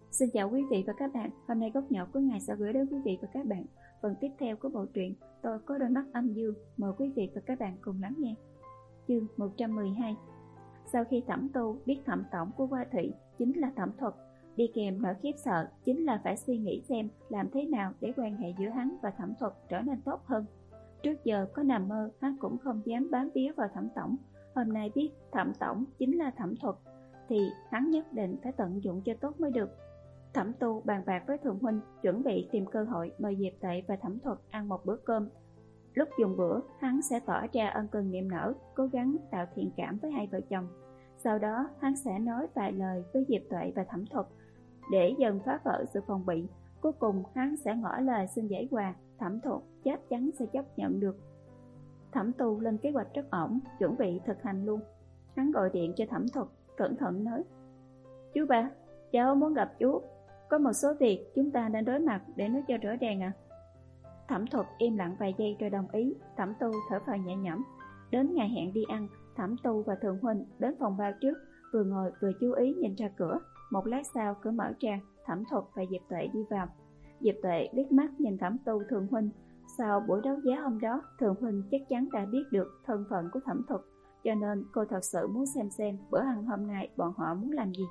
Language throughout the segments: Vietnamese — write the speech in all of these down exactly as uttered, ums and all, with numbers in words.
Xin chào quý vị và các bạn, hôm nay Góc Nhỏ của Ngài sẽ gửi đến quý vị và các bạn phần tiếp theo của bộ truyện Tôi có đôi mắt âm dương. Mời quý vị và các bạn cùng lắng nghe. Chương một trăm mười hai. Sau khi Thẩm Tu biết thẩm tổng của Hoa Thủy chính là Thẩm Thuật, đi kèm nỗi khiếp sợ chính là phải suy nghĩ xem làm thế nào để quan hệ giữa hắn và Thẩm Thuật trở nên tốt hơn. Trước giờ có nằm mơ hắn cũng không dám bám víu vào Thẩm tổng, hôm nay biết Thẩm tổng chính là Thẩm Thuật thì hắn nhất định phải tận dụng cho tốt mới được. Thẩm Tu bàn bạc với Thường huynh, chuẩn bị tìm cơ hội mời Diệp Tuệ và Thẩm Thuật ăn một bữa cơm. Lúc dùng bữa, hắn sẽ tỏ ra ân cần niềm nở, cố gắng tạo thiện cảm với hai vợ chồng. Sau đó, hắn sẽ nói vài lời với Diệp Tuệ và Thẩm Thuật để dần phá vỡ sự phòng bị. Cuối cùng, hắn sẽ ngỏ lời xin giải hòa, Thẩm Thuật chắc chắn sẽ chấp nhận được. Thẩm Tu lên kế hoạch rất ổn, chuẩn bị thực hành luôn. Hắn gọi điện cho Thẩm Thuật, cẩn thận nói: "Chú ba, cháu muốn gặp chú. Có một số việc chúng ta nên đối mặt để nói cho rõ ràng à." Thẩm Thuật im lặng vài giây rồi đồng ý. Thẩm Tu thở phào nhẹ nhõm. Đến ngày hẹn đi ăn, Thẩm Tu và Thường huynh đến phòng bao trước, vừa ngồi vừa chú ý nhìn ra cửa. Một lát sau cửa mở ra, Thẩm Thuật và Diệp Tuệ đi vào. Diệp Tuệ liếc mắt nhìn Thẩm Tu, Thường huynh. Sau buổi đấu giá hôm đó, Thường huynh chắc chắn đã biết được thân phận của Thẩm Thuật, cho nên cô thật sự muốn xem xem bữa ăn hôm nay bọn họ muốn làm gì.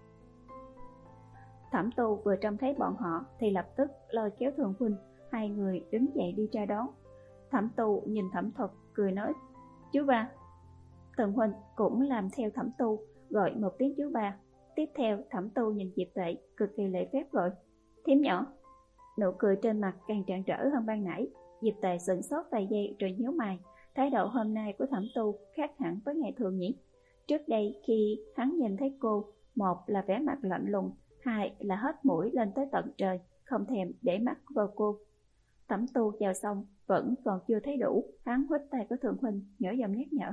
Thẩm Tu vừa trông thấy bọn họ thì lập tức lôi kéo Thường huynh, hai người đứng dậy đi ra đón. Thẩm Tu nhìn Thẩm Thuật cười nói: "Chú ba." Thường huynh cũng làm theo Thẩm Tu, gọi một tiếng chú ba. Tiếp theo Thẩm Tu nhìn Diệp Tuệ cực kỳ lễ phép gọi: "Thím nhỏ." Nụ cười trên mặt càng rạng rỡ hơn ban nãy. Diệp Tuệ sững sốt vài giây rồi nhíu mày. Thái độ hôm nay của Thẩm Tu khác hẳn với ngày thường nhỉ. Trước đây khi hắn nhìn thấy cô, một là vẻ mặt lạnh lùng, hai là hết mũi lên tới tận trời, không thèm để mắt vào cô. Thẩm Tu chào xong vẫn còn chưa thấy đủ, hắn huýt tay của Thường huynh, nhỏ giọng nhắc nhở: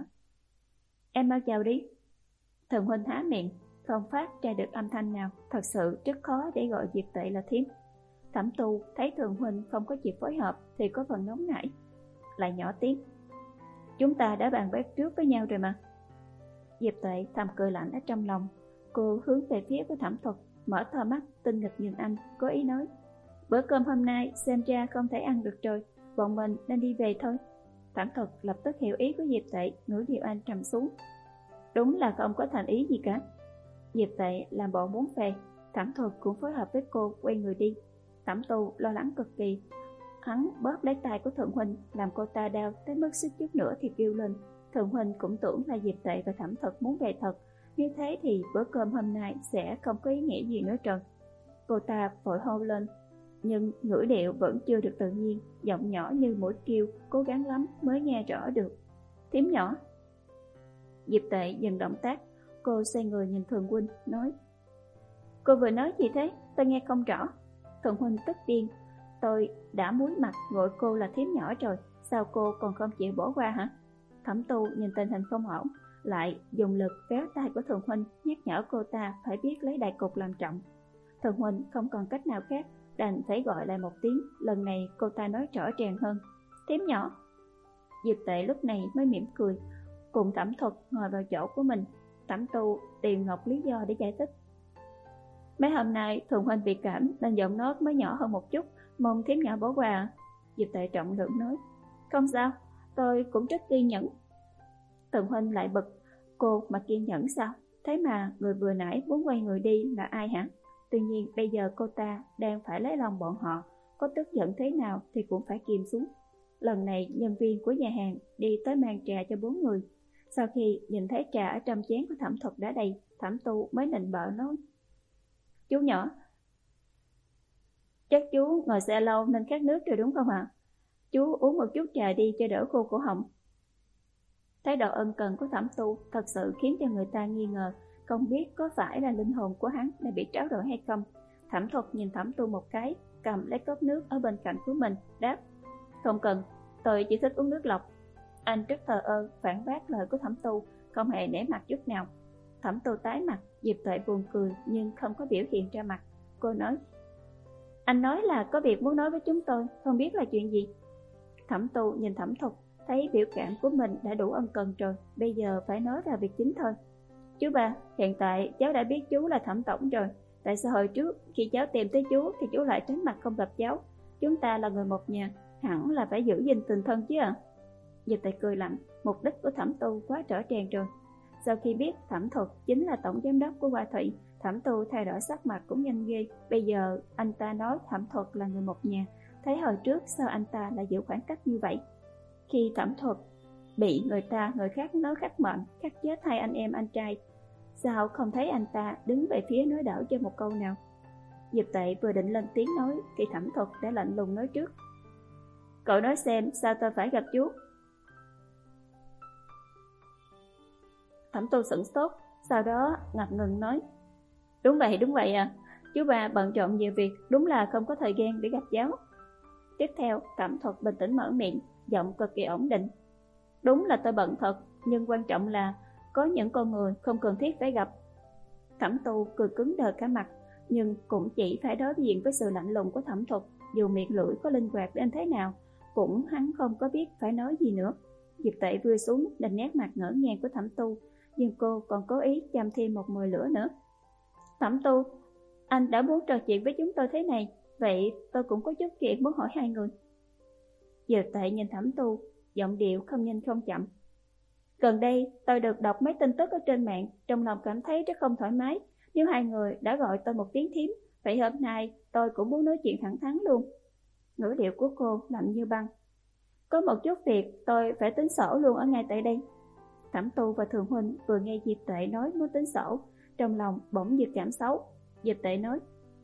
"Em mau chào đi." Thường huynh há miệng, không phát ra được âm thanh nào, thật sự rất khó để gọi Diệp Tuệ là thím. Thẩm Tu thấy Thường huynh không có chịu phối hợp thì có phần nóng nảy, lại nhỏ tiếng: "Chúng ta đã bàn bạc trước với nhau rồi mà." Diệp Tuệ thầm cười lạnh ở trong lòng. Cô hướng về phía của Thẩm Thuật, mở to mắt tinh nghịch nhìn anh, có ý nói: "Bữa cơm hôm nay xem ra không thể ăn được rồi, bọn mình nên đi về thôi." Thẩm Thuật lập tức hiểu ý của Diệp Tuệ, ngữ điệu anh trầm xuống: "Đúng là không có thành ý gì cả." Diệp Tuệ làm bộ muốn về, Thẩm Thuật cũng phối hợp với cô quay người đi. Thẩm Tu lo lắng cực kỳ, hắn bóp lấy tay của Thường huynh, làm cô ta đau tới mức suýt chút nữa thì kêu lên. Thường huynh cũng tưởng là Diệp Tuệ và Thẩm Thuật muốn về thật, như thế thì bữa cơm hôm nay sẽ không có ý nghĩa gì nữa rồi. Cô ta vội hô lên, nhưng ngữ điệu vẫn chưa được tự nhiên, giọng nhỏ như mũi kêu, cố gắng lắm mới nghe rõ được: "Thím nhỏ." Diệp Tuệ dừng động tác, cô xoay người nhìn Thường huynh, nói: "Cô vừa nói gì thế? Tôi nghe không rõ." Thường huynh tức điên: "Tôi đã muối mặt gọi cô là thím nhỏ rồi, sao cô còn không chịu bỏ qua hả?" Thẩm Tu nhìn tình hình không ổn, lại dùng lực kéo tay của Thường huynh, nhắc nhở cô ta phải biết lấy đại cục làm trọng. Thường huynh không còn cách nào khác, đành phải gọi lại một tiếng. Lần này cô ta nói rõ ràng hơn: "Thím nhỏ." Diệp Tuệ lúc này mới mỉm cười, cùng Thẩm Thuật ngồi vào chỗ của mình. Thẩm Tu tìm ngọc lý do để giải thích: "Mấy hôm nay Thường huynh bị cảm nên giọng nói mới nhỏ hơn một chút, mong thím nhỏ bỏ qua." Diệp Tuệ trọng lượng nói: "Không sao, tôi cũng rất kiên nhẫn." Thường huynh lại bực: "Cô mà kiên nhẫn sao? Thế mà người vừa nãy muốn quay người đi là ai hả?" Tuy nhiên bây giờ cô ta đang phải lấy lòng bọn họ, có tức giận thế nào thì cũng phải kìm xuống. Lần này nhân viên của nhà hàng đi tới mang trà cho bốn người. Sau khi nhìn thấy trà ở trong chén của Thẩm Thuật đã đầy, Thẩm Tu mới nịnh bợ nói: "Chú nhỏ, chắc chú ngồi xe lâu nên khát nước rồi đúng không ạ? Chú uống một chút trà đi cho đỡ khô cổ họng." Thái độ ân cần của Thẩm Tu thật sự khiến cho người ta nghi ngờ, không biết có phải là linh hồn của hắn đã bị tráo đổi hay không. Thẩm Thuật nhìn Thẩm Tu một cái, cầm lấy cốc nước ở bên cạnh của mình, đáp: "Không cần, tôi chỉ thích uống nước lọc." Anh rất thờ ơ phản bác lời của Thẩm Tu, không hề nể mặt chút nào. Thẩm Tu tái mặt, Diệp Tuệ buồn cười nhưng không có biểu hiện ra mặt. Cô nói: "Anh nói là có việc muốn nói với chúng tôi, không biết là chuyện gì?" Thẩm Tu nhìn Thẩm Thuật, thấy biểu cảm của mình đã đủ ân cần rồi, bây giờ phải nói ra việc chính thôi. "Chú ba, hiện tại cháu đã biết chú là Thẩm tổng rồi, tại sao hồi trước khi cháu tìm tới chú thì chú lại tránh mặt không gặp cháu? Chúng ta là người một nhà, hẳn là phải giữ gìn tình thân chứ ạ. À? Diệp Tệ cười lạnh, mục đích của Thẩm Tu quá rõ ràng rồi. Sau khi biết Thẩm Thuật chính là tổng giám đốc của Hoa Thụy, Thẩm Tu thay đổi sắc mặt cũng nhanh ghê. Bây giờ anh ta nói Thẩm Thuật là người một nhà, thấy hồi trước sao anh ta lại giữ khoảng cách như vậy? Khi Thẩm Thuật bị người ta người khác nói khắc mệnh, khắc chết hai anh em anh trai, sao không thấy anh ta đứng về phía nói đỡ cho một câu nào? Diệp Tệ vừa định lên tiếng nói thì Thẩm Thuật đã lạnh lùng nói trước. Cậu nói xem sao tôi phải gặp chú? Thẩm Tu sửng sốt, sau đó ngập ngừng nói. Đúng vậy, đúng vậy à, chú ba bận rộn nhiều việc, đúng là không có thời gian để gặp cháu. Tiếp theo, Thẩm Thuật bình tĩnh mở miệng, giọng cực kỳ ổn định. Đúng là tôi bận thật, nhưng quan trọng là có những con người không cần thiết phải gặp. Thẩm Tu cười cứng đờ cả mặt, nhưng cũng chỉ phải đối diện với sự lạnh lùng của Thẩm Thuật. Dù miệng lưỡi có linh hoạt đến thế nào, cũng hắn không có biết phải nói gì nữa. Diệp Tệ vừa xuống đành nét mặt ngỡ ngàng của Thẩm Tu, nhưng cô còn cố ý chăm thêm một mồi lửa nữa. Thẩm Tu, anh đã muốn trò chuyện với chúng tôi thế này, vậy tôi cũng có chút chuyện muốn hỏi hai người. Diệp Tệ nhìn Thẩm Tu, giọng điệu không nhanh không chậm. Gần đây tôi được đọc mấy tin tức ở trên mạng, trong lòng cảm thấy rất không thoải mái. Nếu hai người đã gọi tôi một tiếng thím, vậy hôm nay tôi cũng muốn nói chuyện thẳng thắn luôn. Ngữ điệu của cô lạnh như băng. Có một chút việc tôi phải tính sổ luôn ở ngay tại đây. Thẩm Tu và Thường Huynh vừa nghe Diệp Tệ nói muốn tính sổ, trong lòng bỗng dự cảm xấu. Diệp Tệ nói,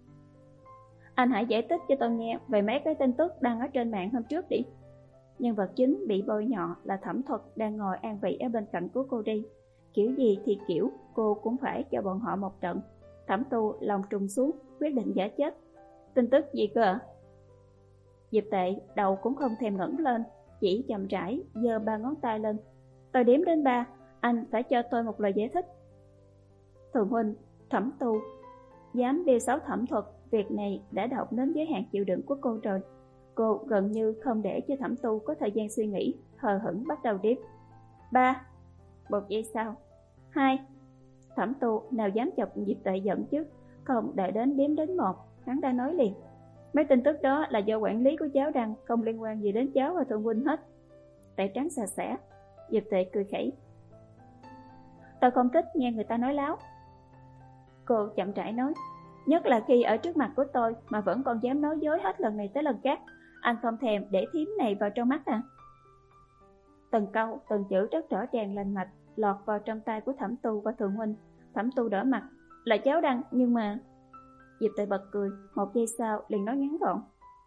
anh hãy giải thích cho tôi nghe về mấy cái tin tức đăng ở trên mạng hôm trước đi. Nhân vật chính bị bôi nhọ là Thẩm Thuật đang ngồi an vị ở bên cạnh của cô đi. Kiểu gì thì kiểu, cô cũng phải cho bọn họ một trận. Thẩm Tu lòng trùng xuống, quyết định giả chết. Tin tức gì cơ ạ? Diệp Tệ đầu cũng không thèm ngẩng lên, chỉ chậm rãi giơ ba ngón tay lên. Tôi đếm đến ba, anh phải cho tôi một lời giải thích. Thường Huynh, Thẩm Tu dám bêu xấu Thẩm Thuật, việc này đã đọc đến giới hạn chịu đựng của cô rồi. Cô gần như không để cho Thẩm Tu có thời gian suy nghĩ, hờ hững bắt đầu đếm. Ba. Một giây sau. Hai. Thẩm Tu nào dám chọc Diệp Tệ giận chứ, không đợi đến đếm đến một, hắn đã nói liền. Mấy tin tức đó là do quản lý của cháu đăng, không liên quan gì đến cháu và Thượng Huynh hết. Tệ trắng xà xả. Diệp Tệ cười khẩy. Tôi không thích nghe người ta nói láo. Cô chậm rãi nói, nhất là khi ở trước mặt của tôi mà vẫn còn dám nói dối hết lần này tới lần khác. Anh không thèm để thím này vào trong mắt à? Từng câu, từng chữ rất rõ ràng lành mạch lọt vào trong tay của Thẩm Tu và Thượng Huynh. Thẩm Tu đỏ mặt, là cháu đăng, nhưng mà... Diệp Tệ bật cười, một giây sau liền nói ngắn gọn.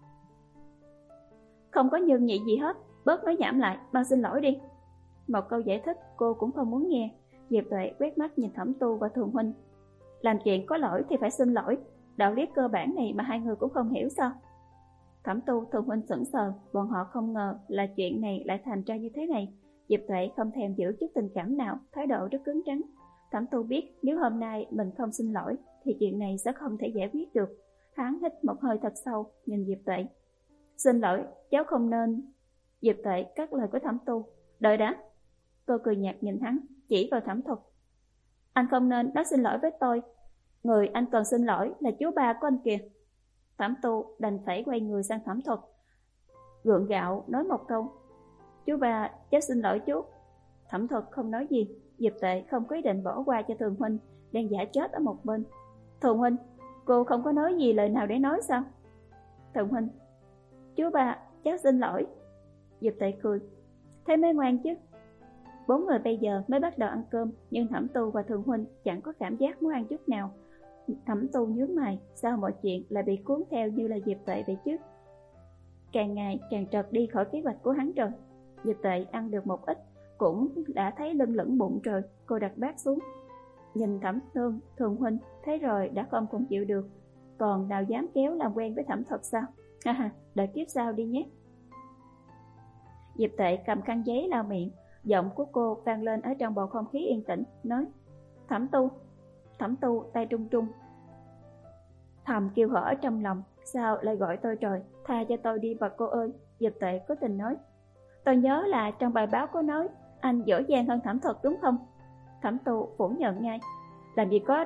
Không có nhường nhị gì hết, bớt nói nhảm lại, mau xin lỗi đi. Một câu giải thích cô cũng không muốn nghe. Diệp Tuệ quét mắt nhìn Thẩm Tu và Thường Huynh. Làm chuyện có lỗi thì phải xin lỗi, đạo lý cơ bản này mà hai người cũng không hiểu sao? Thẩm Tu, Thường Huynh sững sờ, bọn họ không ngờ là chuyện này lại thành ra như thế này. Diệp Tuệ không thèm giữ chút tình cảm nào, thái độ rất cứng rắn. Thẩm Tu biết nếu hôm nay mình không xin lỗi thì chuyện này sẽ không thể giải quyết được. Hắn hít một hơi thật sâu, nhìn Diệp Tuệ. Xin lỗi, cháu không nên... Diệp Tuệ cắt lời của Thẩm Tu. Đợi đã. Cô cười nhạt nhìn hắn, chỉ vào Thẩm Thuật. Anh không nên nói xin lỗi với tôi. Người anh cần xin lỗi là chú ba của anh kìa. Thẩm Tu đành phải quay người sang Thẩm Thuật, gượng gạo nói một câu. Chú ba, cháu xin lỗi chú. Thẩm Thuật không nói gì. Diệp Tuệ không có ý định bỏ qua cho Thường Huynh đang giả chết ở một bên. Thường Huynh, cô không có nói gì lời nào để nói sao? Thường Huynh, chú ba, cháu xin lỗi. Diệp Tuệ cười. Thế mới ngoan chứ. Bốn người bây giờ mới bắt đầu ăn cơm, nhưng Thẩm Tu và Thường Huynh chẳng có cảm giác muốn ăn chút nào. Thẩm Tu nhướng mày, sao mọi chuyện lại bị cuốn theo như là Diệp Tuệ vậy chứ? Càng ngày càng trật đi khỏi kế hoạch của hắn rồi. Diệp Tuệ ăn được một ít, cũng đã thấy lưng lửng bụng rồi. Cô đặt bát xuống, nhìn Thẩm Tương, Thường Huynh, thấy rồi đã không còn chịu được, còn nào dám kéo làm quen với Thẩm Thuật sao? Ha ha, đợi kiếp sau đi nhé. Diệp Tuệ cầm khăn giấy lau miệng, giọng của cô vang lên ở trong bầu không khí yên tĩnh, nói: Thẩm Tu. Thẩm Tu tay trung trung, thầm kêu hở ở trong lòng, sao lại gọi tôi rồi, tha cho tôi đi bà cô ơi. Diệp Tuệ cố tình nói: Tôi nhớ là trong bài báo có nói anh dỗ dàng hơn Thẩm Thuật đúng không? Thẩm Tu phủ nhận ngay: Làm gì có đấy,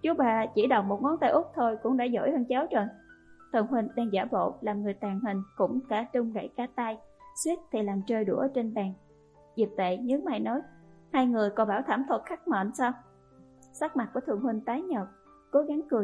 Chú ba chỉ đầu một ngón tay út thôi cũng đã giỏi hơn cháu rồi. Tần Huynh đang giả bộ làm người tàn hình cũng cả trung gãy cả tay, suýt thì làm rơi đũa trên bàn. Diệp Tệ nhướng mày nói, hai người còn bảo thẩm thuật khắc mệnh sao? Sắc mặt của Thượng Huynh tái nhợt, cố gắng cười.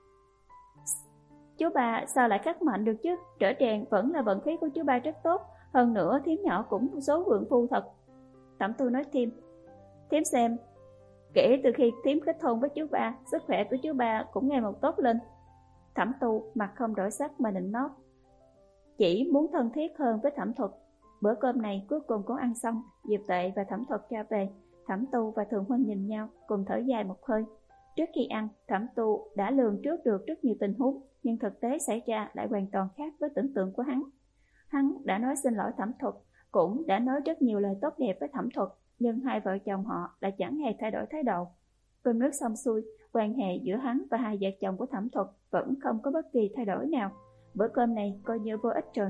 Chú ba sao lại khắc mệnh được chứ? Trở tràng vẫn là vận khí của chú ba rất tốt, hơn nữa thím nhỏ cũng số vượng phu thật. Thẩm Tu nói thêm, thím xem, kể từ khi thím kết hôn với chú ba, sức khỏe của chú ba cũng ngày một tốt lên. Thẩm Tu mặt không đổi sắc mà nịnh nót, chỉ muốn thân thiết hơn với Thẩm Thuật. Bữa cơm này cuối cùng cũng ăn xong, Diệp Tệ và Thẩm Thuật ra về. Thẩm Tu và Thường Huynh nhìn nhau cùng thở dài một hơi. Trước khi ăn, Thẩm Tu đã lường trước được rất nhiều tình huống, nhưng thực tế xảy ra lại hoàn toàn khác với tưởng tượng của hắn. Hắn đã nói xin lỗi Thẩm Thuật, cũng đã nói rất nhiều lời tốt đẹp với Thẩm Thuật, nhưng hai vợ chồng họ lại chẳng hề thay đổi thái độ. Cơm nước xong xuôi, quan hệ giữa hắn và hai vợ chồng của Thẩm Thuật vẫn không có bất kỳ thay đổi nào. Bữa cơm này coi như vô ích rồi.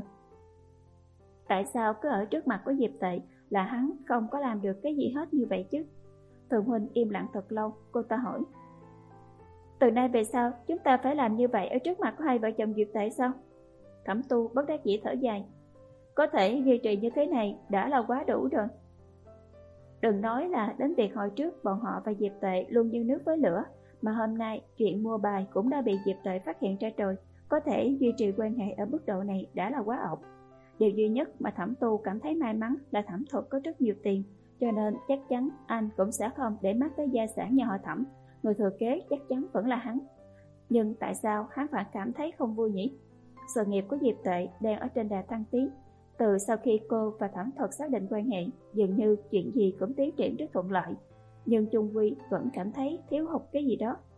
Tại sao cứ ở trước mặt của Diệp Tệ là hắn không có làm được cái gì hết như vậy chứ? Thường Huynh im lặng thật lâu, cô ta hỏi, từ nay về sau chúng ta phải làm như vậy ở trước mặt của hai vợ chồng Diệp Tệ sao? Thẩm Tu bất đắc dĩ thở dài, có thể duy trì như thế này đã là quá đủ rồi. Đừng nói là đến việc hồi trước bọn họ và Diệp Tệ luôn như nước với lửa, mà hôm nay chuyện mua bài cũng đã bị Diệp Tệ phát hiện ra rồi. Có thể duy trì quan hệ ở mức độ này đã là quá ổn. Điều duy nhất mà Thẩm Tu cảm thấy may mắn là Thẩm Thuật có rất nhiều tiền, cho nên chắc chắn anh cũng sẽ không để mắt tới gia sản nhà họ Thẩm. Người thừa kế chắc chắn vẫn là hắn. Nhưng tại sao hắn phải cảm thấy không vui nhỉ? Sự nghiệp của Diệp Tệ đang ở trên đà thăng tiến. Từ sau khi cô và Thẩm Thuật xác định quan hệ, dường như chuyện gì cũng tiến triển rất thuận lợi, nhưng chung quy vẫn cảm thấy thiếu hụt cái gì đó.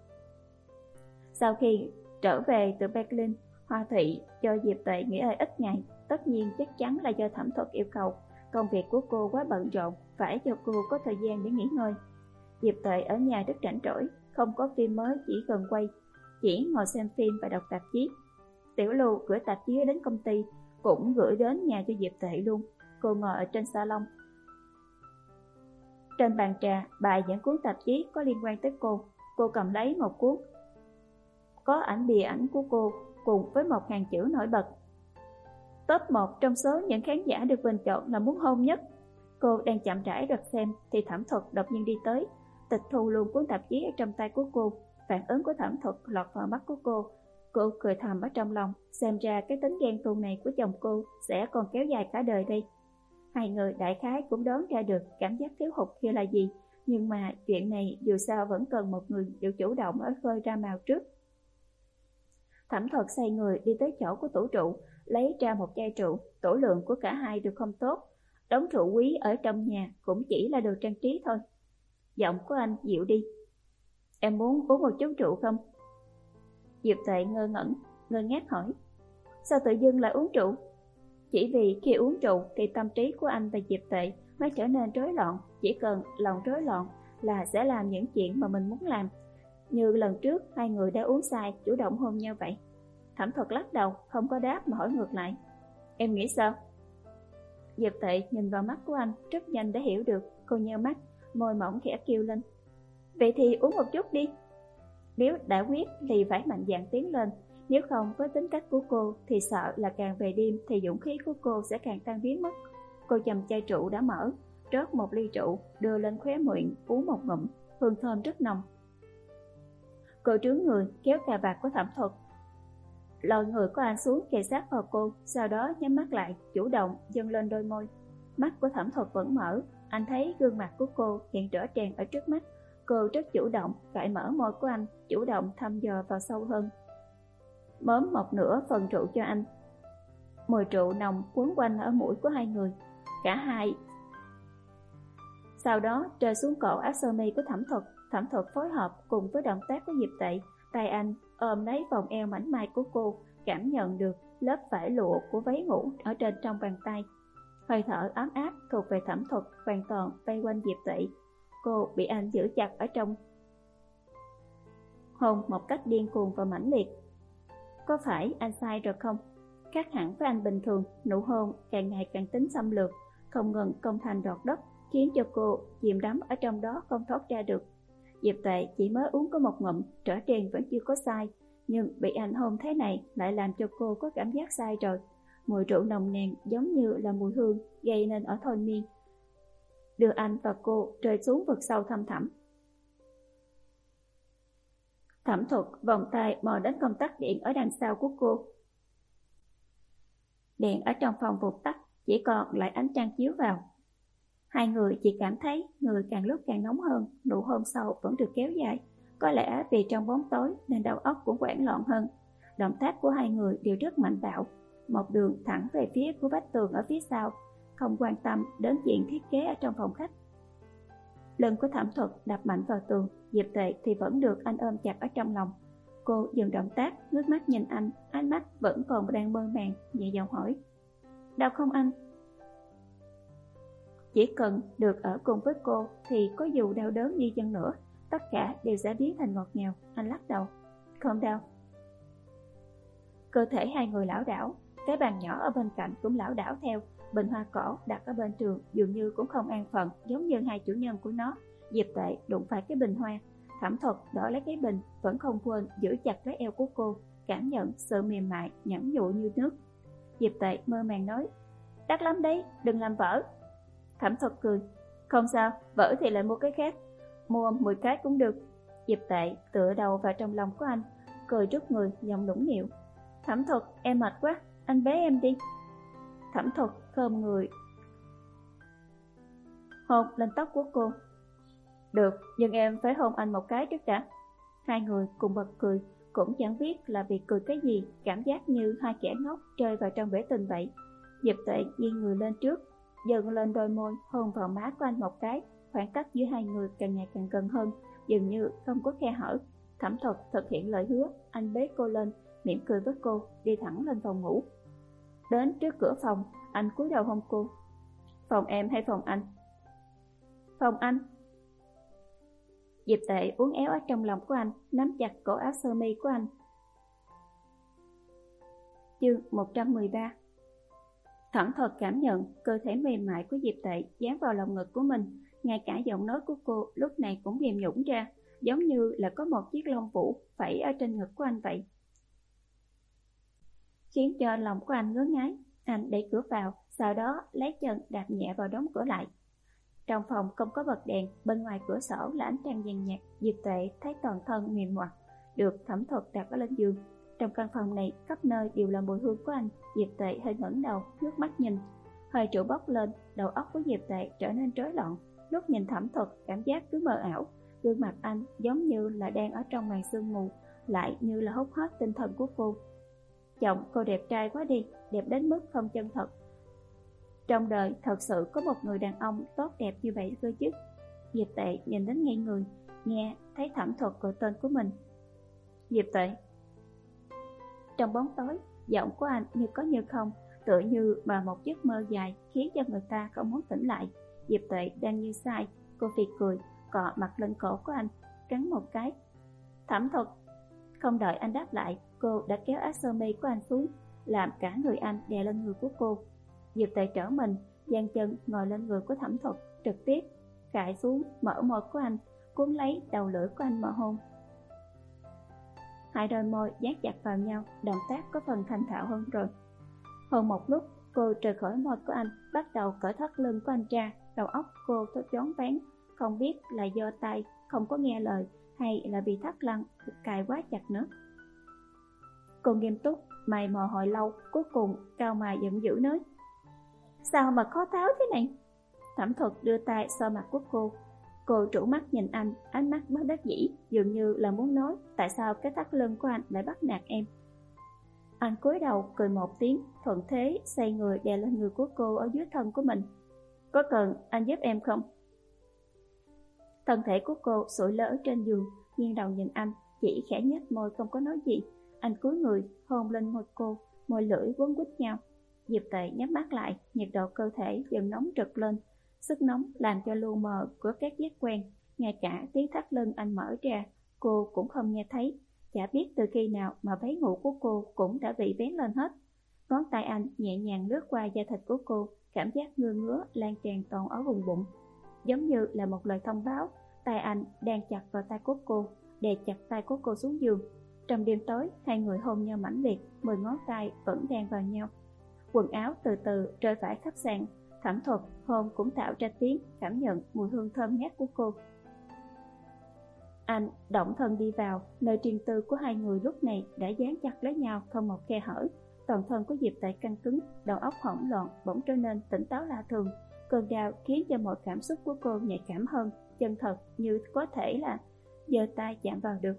Sau khi trở về từ Berlin, Hoa Thụy cho Diệp Tệ nghỉ ngơi ít ngày. Tất nhiên chắc chắn là do Thẩm Thuật yêu cầu. Công việc của cô quá bận rộn, phải cho cô có thời gian để nghỉ ngơi. Diệp Tệ ở nhà rất rảnh rỗi, không có phim mới chỉ cần quay, chỉ ngồi xem phim và đọc tạp chí. Tiểu Lưu gửi tạp chí đến công ty, cũng gửi đến nhà cho Diệp Tệ luôn. Cô ngồi ở trên salon. Trên bàn trà bày những cuốn tạp chí có liên quan tới cô. Cô cầm lấy một cuốn, có ảnh bìa ảnh của cô cùng với một hàng chữ nổi bật. Top một trong số những khán giả được bình chọn là muốn hôn nhất. Cô đang chậm rãi lật xem thì Thẩm Thuật đột nhiên đi tới, tịch thu luôn cuốn tạp chí ở trong tay của cô. Phản ứng của Thẩm Thuật lọt vào mắt của cô. Cô cười thầm ở trong lòng, xem ra cái tính ghen tuông này của chồng cô sẽ còn kéo dài cả đời đi. Hai người đại khái cũng đoán ra được cảm giác thiếu hụt kia là gì, nhưng mà chuyện này dù sao vẫn cần một người chịu chủ động ở khơi ra màu trước. Thẩm Thuật xoay người đi tới chỗ của tủ rượu, lấy ra một chai rượu. Tủ lượng của cả hai đều không tốt, đống rượu quý ở trong nhà cũng chỉ là đồ trang trí thôi. Giọng của anh dịu đi, em muốn uống một chút rượu không? Diệp Tệ ngơ ngẩn, ngơ ngác hỏi, sao tự dưng lại uống rượu? Chỉ vì khi uống rượu thì tâm trí của anh và Diệp Tệ mới trở nên rối loạn. Chỉ cần lòng rối loạn là sẽ làm những chuyện mà mình muốn làm. Như lần trước hai người đã uống say chủ động hôn nhau vậy. Thẩm Thuật lắc đầu, không có đáp mà hỏi ngược lại, em nghĩ sao? Diệp Tệ nhìn vào mắt của anh, rất nhanh đã hiểu được. Cô nheo mắt, môi mỏng khẽ kêu lên, vậy thì uống một chút đi. Nếu đã quyết thì phải mạnh dạn tiến lên, nếu không với tính cách của cô thì sợ là càng về đêm thì dũng khí của cô sẽ càng tan biến mất. Cô chầm chai rượu đã mở, rót một ly rượu, đưa lên khóe miệng, uống một ngụm, hương thơm rất nồng. Cô trướng người, kéo cà vạt của Thẩm Thuật, lôi người của anh xuống kề sát vào cô, sau đó nhắm mắt lại, chủ động dâng lên đôi môi. Mắt của Thẩm Thuật vẫn mở, anh thấy gương mặt của cô hiện rõ ràng ở trước mắt. Cô rất chủ động, cởi mở môi của anh, chủ động thăm dò vào sâu hơn. Mớm một nửa phần rượu cho anh. Mùi rượu nồng quấn quanh ở mũi của hai người, cả hai. Sau đó rơi xuống cổ áo sơ mi của Thẩm Thuật. Thẩm Thuật phối hợp cùng với động tác của Diệp Tệ, tay anh ôm lấy vòng eo mảnh mai của cô, cảm nhận được lớp vải lụa của váy ngủ ở trên trong bàn tay. Hơi thở ấm áp thuộc về Thẩm Thuật hoàn toàn vây quanh Diệp Tệ. Cô bị anh giữ chặt ở trong, hôn một cách điên cuồng và mãnh liệt. Có phải anh sai rồi không? Khác hẳn với anh bình thường, nụ hôn càng ngày càng tính xâm lược, không ngừng công thành đọt đất, khiến cho cô chìm đắm ở trong đó không thoát ra được. Diệp Tuệ chỉ mới uống có một ngụm, trở tiền vẫn chưa có sai, nhưng bị anh hôn thế này lại làm cho cô có cảm giác sai rồi. Mùi rượu nồng nàn giống như là mùi hương gây nên ở thôi miên, đưa anh và cô rơi xuống vực sâu thăm thẳm. Thẩm Thuật vòng tay mò đến công tắc điện ở đằng sau của cô. Đèn ở trong phòng vụt tắt, chỉ còn lại ánh trăng chiếu vào. Hai người chỉ cảm thấy người càng lúc càng nóng hơn, nụ hôn sâu vẫn được kéo dài. Có lẽ vì trong bóng tối nên đầu óc cũng hoảng loạn hơn. Động tác của hai người đều rất mạnh bạo, một đường thẳng về phía của vách tường ở phía sau, không quan tâm đến chuyện thiết kế ở trong phòng khách. Lưng của Thẩm Thuật đập mạnh vào tường, Diệp Tuệ thì vẫn được anh ôm chặt ở trong lòng. Cô dừng động tác, ngước mắt nhìn anh, ánh mắt vẫn còn đang mơ màng, nhẹ giọng hỏi: đau không anh? Chỉ cần được ở cùng với cô thì có dù đau đớn đi chăng nữa, tất cả đều sẽ biến thành ngọt ngào. Anh lắc đầu: không đau. Cơ thể hai người lảo đảo, cái bàn nhỏ ở bên cạnh cũng lảo đảo theo. Bình hoa cỏ đặt ở bên trường dường như cũng không an phận, giống như hai chủ nhân của nó. Diệp Tuệ đụng phải cái bình hoa, Thẩm Thuật đỡ lấy cái bình, vẫn không quên giữ chặt lấy eo của cô, cảm nhận sự mềm mại nhẵn dụi như nước. Diệp Tuệ mơ màng nói: đắt lắm đấy, đừng làm vỡ. Thẩm Thuật cười: không sao, vỡ thì lại mua cái khác, mua mười cái cũng được. Diệp Tuệ tựa đầu vào trong lòng của anh, cười rút người, giọng nũng nịu: Thẩm Thuật, em mệt quá, anh bế em đi. Thẩm Thuật khom người hôn lên tóc của cô. Được, nhưng em phải hôn anh một cái trước đã. Hai người cùng bật cười, cũng chẳng biết là vì cười cái gì, cảm giác như hai kẻ ngốc rơi vào trong bể tình vậy. Diệp Tuệ nghiêng người lên trước, dần lên đôi môi, hôn vào má của anh một cái. Khoảng cách giữa hai người càng ngày càng gần hơn, dường như không có khe hở. Thẩm Thuật thực hiện lời hứa, anh bế cô lên, mỉm cười với cô, đi thẳng lên phòng ngủ. Đến trước cửa phòng, anh cúi đầu hôn cô. Phòng em hay phòng anh? Phòng anh. Diệp Tuệ uốn éo ở trong lòng của anh, nắm chặt cổ áo sơ mi của anh. Chương một trăm mười ba. Thẩm Thuật cảm nhận cơ thể mềm mại của Diệp Tuệ dán vào lòng ngực của mình, ngay cả giọng nói của cô lúc này cũng mềm nhũn ra, giống như là có một chiếc lông vũ phẩy ở trên ngực của anh vậy, khiến cho lòng của anh ngứa ngáy. Anh đẩy cửa vào, sau đó lấy chân đạp nhẹ vào đóng cửa lại. Trong phòng không có bật đèn, bên ngoài cửa sổ là ánh trăng nhàn nhạt. Diệp Tuệ thấy toàn thân mềm mại được Thẩm Thuật đặt ở lên giường. Trong căn phòng này khắp nơi đều là mùi hương của anh. Diệp Tuệ hơi ngẩng đầu, nước mắt nhìn, hơi rượu bốc lên, đầu óc của Diệp Tuệ trở nên rối loạn. Lúc nhìn Thẩm Thuật, cảm giác cứ mơ ảo, gương mặt anh giống như là đang ở trong màn sương mù, lại như là hút hết tinh thần của cô. Chồng cô đẹp trai quá đi, đẹp đến mức không chân thật. Trong đời thật sự có một người đàn ông tốt đẹp như vậy cơ chứ? Diệp Tuệ nhìn đến ngay người, nghe thấy Thẩm Thuật gọi tên của mình. Diệp Tuệ. Trong bóng tối, giọng của anh như có như không, tựa như mà một giấc mơ dài khiến cho người ta không muốn tỉnh lại. Diệp Tuệ đang như sai, cô phì cười, cọ mặt lên cổ của anh, cắn một cái. Thẩm Thuật. Không đợi anh đáp lại, cô đã kéo áo sơ mi của anh xuống, làm cả người anh đè lên người của cô. Diệp Tuệ trở mình, giang chân ngồi lên người của Thẩm Thuật, trực tiếp cạy xuống mở môi của anh, cuốn lấy đầu lưỡi của anh mà hôn. Hai đôi môi dán chặt vào nhau, động tác có phần thành thạo hơn rồi. Hơn một lúc, cô rời khỏi môi của anh, bắt đầu cởi thắt lưng của anh ra. Đầu óc cô có choáng váng, không biết là do tay không có nghe lời hay là vì thắt lưng cài quá chặt nữa. Cô nghiêm túc mày mò hồi lâu, cuối cùng cao mày giận dữ nói: Sao mà khó tháo thế này? Thẩm Thuật đưa tay xoa mặt của cô. Cô trũ mắt nhìn anh, ánh mắt bất đắc dĩ, dường như là muốn nói tại sao cái thắt lưng của anh lại bắt nạt em. Anh cúi đầu cười một tiếng, thuận thế xoay người đè lên người của cô ở dưới thân của mình. Có cần anh giúp em không? Thân thể của cô sụi lơ ở trên giường, nghiêng đầu nhìn anh, chỉ khẽ nhếch môi không có nói gì. Anh cúi người hôn lên môi cô, môi lưỡi quấn quýt nhau. Diệp Tuệ nhắm mắt lại, nhiệt độ cơ thể dần nóng rực lên. Sức nóng làm cho lu mờ của các giác quan, ngay cả tiếng thắt lưng anh mở ra, cô cũng không nghe thấy. Chả biết từ khi nào mà váy ngủ của cô cũng đã bị vén lên hết. Ngón tay anh nhẹ nhàng lướt qua da thịt của cô, cảm giác ngứa ngứa lan tràn toàn ở vùng bụng, giống như là một lời thông báo Tay anh đang chặt vào tay của cô, đè chặt tay của cô xuống giường. Trong đêm tối, hai người hôn nhau mãnh liệt, mười ngón tay vẫn đan vào nhau. Quần áo từ từ rơi vãi khắp sàn. Thẩm Thuật hôn cũng tạo ra tiếng, cảm nhận mùi hương thơm ngát của cô. Anh động thân đi vào, nơi riêng tư của hai người lúc này đã dán chặt lấy nhau không một khe hở. Toàn thân của Diệp Tệ căng cứng, đầu óc hỗn loạn, bỗng trở nên tỉnh táo lạ thường. Cơn đau khiến cho mọi cảm xúc của cô nhạy cảm hơn, chân thật như có thể là giơ tay chạm vào được.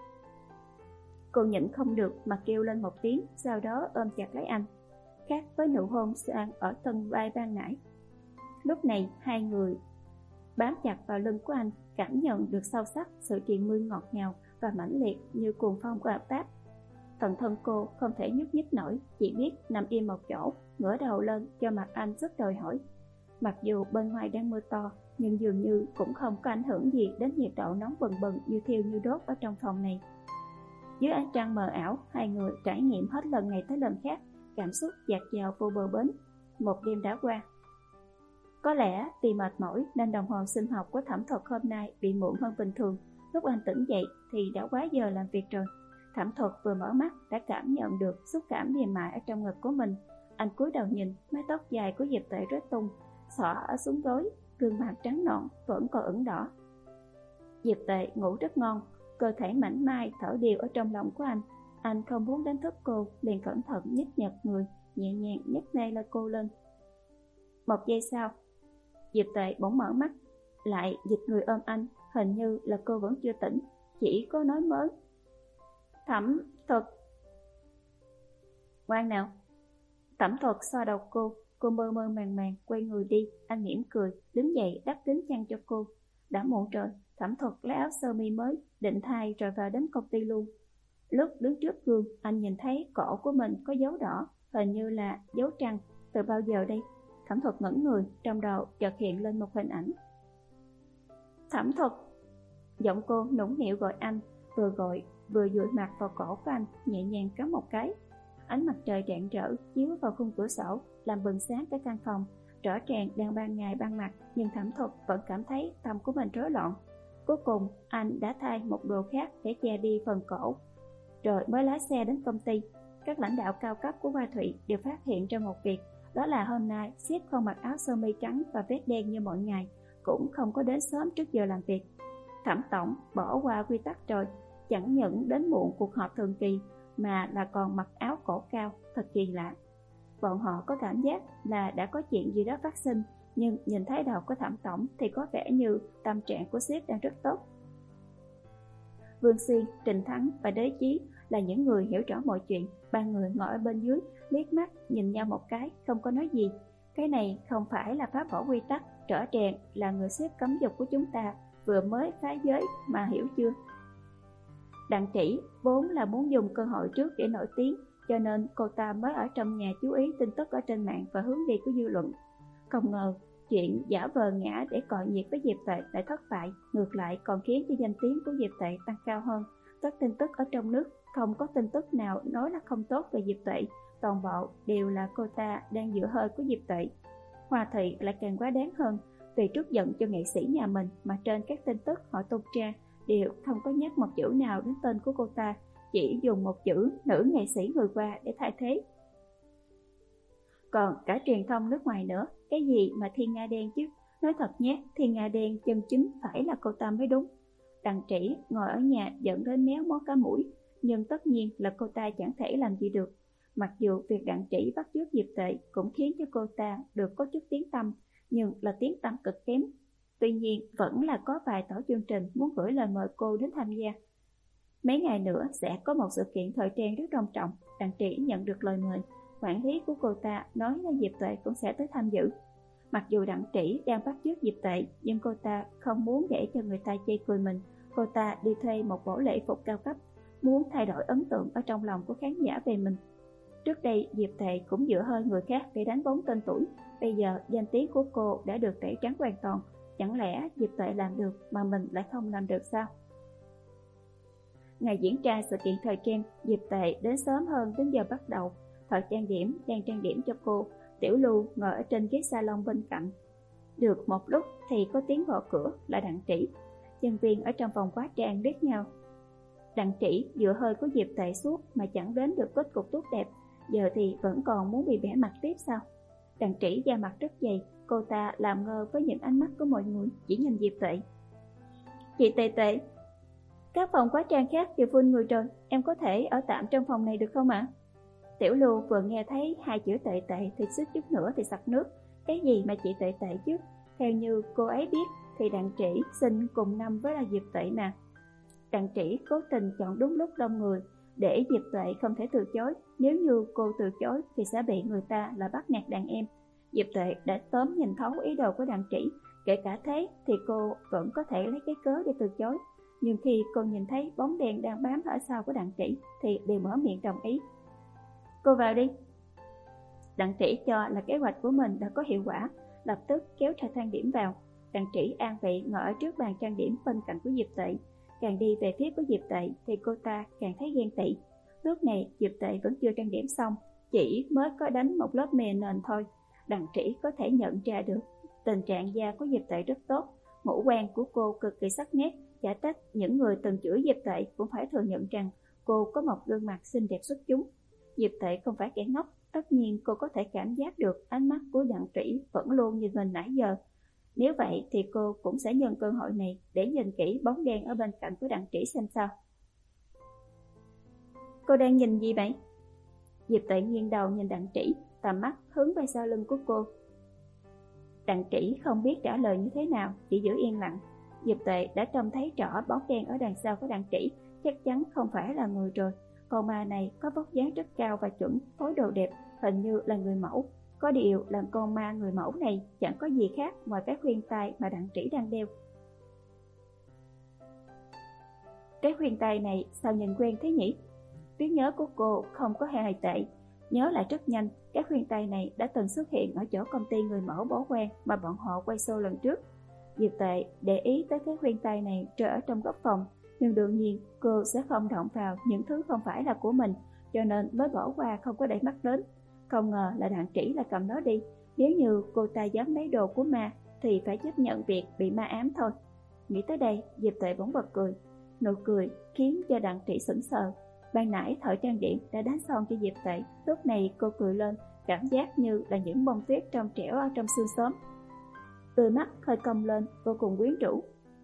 Cô nhịn không được mà kêu lên một tiếng, sau đó ôm chặt lấy anh. Khác với nụ hôn sang ở tân vai ban nãy, lúc này hai người bám chặt vào lưng của anh, cảm nhận được sâu sắc sự triền miên ngọt ngào và mãnh liệt như cuồng phong của ập áp. Toàn thân cô không thể nhúc nhích nổi, chỉ biết nằm im một chỗ, ngửa đầu lên cho mặt anh rất đòi hỏi. Mặc dù bên ngoài đang mưa to, nhưng dường như cũng không có ảnh hưởng gì đến nhiệt độ nóng bừng bừng như thiêu như đốt ở trong phòng này. Dưới ánh trăng mờ ảo, hai người trải nghiệm hết lần này tới lần khác, cảm xúc dạt dào vô bờ bến. Một đêm đã qua. Có lẽ vì mệt mỏi nên đồng hồ sinh học của Thẩm Thuật hôm nay bị muộn hơn bình thường. Lúc anh tỉnh dậy thì đã quá giờ làm việc rồi. Thẩm Thuật vừa mở mắt đã cảm nhận được xúc cảm mềm mại ở trong ngực của mình. Anh cúi đầu nhìn, mái tóc dài của Diệp Tệ rối tung, xõa ở xuống gối, gương mặt trắng nõn vẫn còn ửng đỏ. Diệp Tệ ngủ rất ngon, cơ thể mảnh mai thở đều ở trong lòng của anh. Anh không muốn đánh thức cô, liền cẩn thận nhích nhặt người, nhẹ nhàng nhấc ngay là cô lên. Một giây sau, Diệp Tệ bỗng mở mắt, lại dịch người ôm anh, hình như là cô vẫn chưa tỉnh, chỉ có nói mớ. Thẩm Thuật. Ngoan nào. Thẩm Thuật xoa đầu cô, cô mơ mơ màng màng quay người đi. Anh mỉm cười, đứng dậy đắp kín chăn cho cô. Đã muộn rồi. Thẩm Thuật lấy áo sơ mi mới, định thay rồi vào đến công ty luôn. Lúc đứng trước gương, anh nhìn thấy cổ của mình có dấu đỏ, hình như là dấu trăng. Từ bao giờ đây? Thẩm Thuật ngẩn người, trong đầu chợt hiện lên một hình ảnh. Thẩm Thuật. Giọng cô nũng nịu gọi anh, vừa gọi vừa dụi mặt vào cổ của anh, nhẹ nhàng cắn một cái. Ánh mặt trời rạng rỡ chiếu vào khung cửa sổ, làm bừng sáng cái căn phòng. Rõ ràng đang ban ngày ban mặt, nhưng Thẩm Thuật vẫn cảm thấy tâm của mình rối loạn. Cuối cùng anh đã thay một đồ khác để che đi phần cổ, rồi mới lái xe đến công ty. Các lãnh đạo cao cấp của Hoa Thụy đều phát hiện ra một việc, đó là hôm nay sếp không mặc áo sơ mi trắng và vest đen như mọi ngày, cũng không có đến sớm trước giờ làm việc. Thẩm tổng bỏ qua quy tắc rồi, chẳng những đến muộn cuộc họp thường kỳ mà là còn mặc áo cổ cao, thật kỳ lạ. Bọn họ có cảm giác là đã có chuyện gì đó phát sinh, nhưng nhìn thái độ của Thẩm tổng thì có vẻ như tâm trạng của sếp đang rất tốt. Vương Xuyên, Trình Thắng và Đế Chí là những người hiểu rõ mọi chuyện. Ba người ngồi ở bên dưới, liếc mắt nhìn nhau một cái, không có nói gì. Cái này không phải là phá bỏ quy tắc, rõ ràng là người sếp cấm dục của chúng ta vừa mới phá giới mà, hiểu chưa? Đặng Trĩ vốn là muốn dùng cơ hội trước để nổi tiếng, cho nên cô ta mới ở trong nhà chú ý tin tức ở trên mạng và hướng đi của dư luận. Không ngờ chuyện giả vờ ngã để cọ nhiệt với Diệp Tệ lại thất bại, ngược lại còn khiến cho danh tiếng của Diệp Tệ tăng cao hơn. Các tin tức ở trong nước không có tin tức nào nói là không tốt về Diệp Tệ, toàn bộ đều là cô ta đang dựa hơi của Diệp Tệ. Hoa Thị lại càng quá đáng hơn, vì trút giận cho nghệ sĩ nhà mình mà trên các tin tức họ tung ra đều không có nhắc một chữ nào đến tên của cô ta, chỉ dùng một chữ nữ nghệ sĩ người qua để thay thế. Còn cả truyền thông nước ngoài nữa, cái gì mà Thiên Nga Đen chứ? Nói thật nhé, Thiên Nga Đen chân chính phải là cô ta mới đúng. Đặng Trĩ ngồi ở nhà giận đến méo mó cả mũi, nhưng tất nhiên là cô ta chẳng thể làm gì được. Mặc dù việc Đặng Trĩ bắt chước Diệp Tệ cũng khiến cho cô ta được có chút tiếng tăm, nhưng là tiếng tăm cực kém. Tuy nhiên vẫn là có vài tổ chương trình muốn gửi lời mời cô đến tham gia. Mấy ngày nữa sẽ có một sự kiện thời trang rất long trọng. Đặng Trĩ nhận được lời mời, quản lý của cô ta nói là Diệp Tệ cũng sẽ tới tham dự. Mặc dù Đặng Trĩ đang bắt chước Diệp Tệ, nhưng cô ta không muốn để cho người ta chê cười mình. Cô ta đi thuê một bộ lễ phục cao cấp, muốn thay đổi ấn tượng ở trong lòng của khán giả về mình. Trước đây Diệp Tệ cũng dựa hơi người khác để đánh bóng tên tuổi, bây giờ danh tiếng của cô đã được tẩy trắng hoàn toàn. Chẳng lẽ Diệp Tệ làm được mà mình lại không làm được sao? Ngày diễn ra sự kiện thời trang, Diệp Tệ đến sớm hơn đến giờ bắt đầu. Thợ trang điểm đang trang điểm cho cô. Tiểu Lưu ngồi ở trên ghế salon bên cạnh. Được một lúc thì có tiếng gõ cửa, là Đặng Trĩ. Nhân viên ở trong phòng hóa trang liếc nhau. Đặng Trĩ dựa hơi của Diệp Tệ suốt mà chẳng đến được kết cục tốt đẹp, giờ thì vẫn còn muốn bị bẻ mặt tiếp sao? Đặng Trĩ da mặt rất dày, cô ta làm ngơ với những ánh mắt của mọi người, chỉ nhìn Diệp Tệ. Chị Tệ Tệ, các phòng hóa trang khác đều full người rồi, em có thể ở tạm trong phòng này được không ạ? Tiểu Lưu vừa nghe thấy hai chữ Tệ Tệ thì suýt chút nữa thì sặc nước. Cái gì mà chị Tệ Tệ chứ? Theo như cô ấy biết thì Đặng Trĩ sinh cùng năm với là Diệp Tệ mà. Đặng Trĩ cố tình chọn đúng lúc đông người để Diệp Tệ không thể từ chối. Nếu như cô từ chối thì sẽ bị người ta là bắt nạt đàn em. Diệp Tệ đã sớm nhìn thấu ý đồ của Đặng Trĩ, kể cả thế thì cô vẫn có thể lấy cái cớ để từ chối. Nhưng khi cô nhìn thấy bóng đèn đang bám ở sau của Đặng Trĩ thì đều mở miệng đồng ý. Cô vào đi. Đặng Trĩ cho là kế hoạch của mình đã có hiệu quả, lập tức kéo Trà Thang Điểm vào. Đặng Trĩ an vị ngồi ở trước bàn trang điểm bên cạnh của Diệp Tệ. Càng đi về phía của Diệp Tệ thì cô ta càng thấy ghen tị. Lúc này Diệp Tệ vẫn chưa trang điểm xong, chỉ mới có đánh một lớp mè nền thôi. Đặng Trĩ có thể nhận ra được tình trạng da của Diệp Tệ rất tốt, ngũ quan của cô cực kỳ sắc nét. Chả trách những người từng chửi Diệp Tệ cũng phải thừa nhận rằng cô có một gương mặt xinh đẹp xuất chúng. Diệp Tệ không phải kẻ ngốc, tất nhiên cô có thể cảm giác được ánh mắt của Đặng Trĩ vẫn luôn nhìn mình nãy giờ. Nếu vậy thì cô cũng sẽ nhân cơ hội này để nhìn kỹ bóng đen ở bên cạnh của Đặng Trĩ xem sao. Cô đang nhìn gì vậy? Diệp Tệ nghiêng đầu nhìn Đặng Trĩ, tầm mắt hướng về sau lưng của cô. Đặng Trĩ không biết trả lời như thế nào, chỉ giữ yên lặng. Diệp Tệ đã trông thấy rõ bóng đen ở đằng sau của Đặng Trĩ, chắc chắn không phải là người rồi. Con ma này có vóc dáng rất cao và chuẩn, phối đồ đẹp, hình như là người mẫu. Có điều làm con ma người mẫu này chẳng có gì khác ngoài cái khuyên tai mà Đặng Trĩ đang đeo. Cái khuyên tai này sao nhìn quen thế nhỉ? Trí nhớ của cô không có hề tệ, nhớ lại rất nhanh. Cái khuyên tai này đã từng xuất hiện ở chỗ công ty người mẫu bó quan mà bọn họ quay show lần trước. Diệp Tệ để ý tới cái khuyên tai này rơi ở trong góc phòng, nhưng đương nhiên cô sẽ không động vào những thứ không phải là của mình, cho nên mới bỏ qua không có để mắt đến. Không ngờ là Đặng Trĩ là cầm nó đi. Nếu như cô ta dám lấy đồ của ma thì phải chấp nhận việc bị ma ám thôi. Nghĩ tới đây, Diệp Tệ bỗng bật cười. Nụ cười khiến cho Đặng Trĩ sững sờ. Ban nãy thợ trang điểm đã đánh son cho Diệp Tệ, lúc này cô cười lên, cảm giác như là những bông tuyết trong trẻo ở trong sương sớm. Đôi mắt hơi cong lên, vô cùng quyến rũ.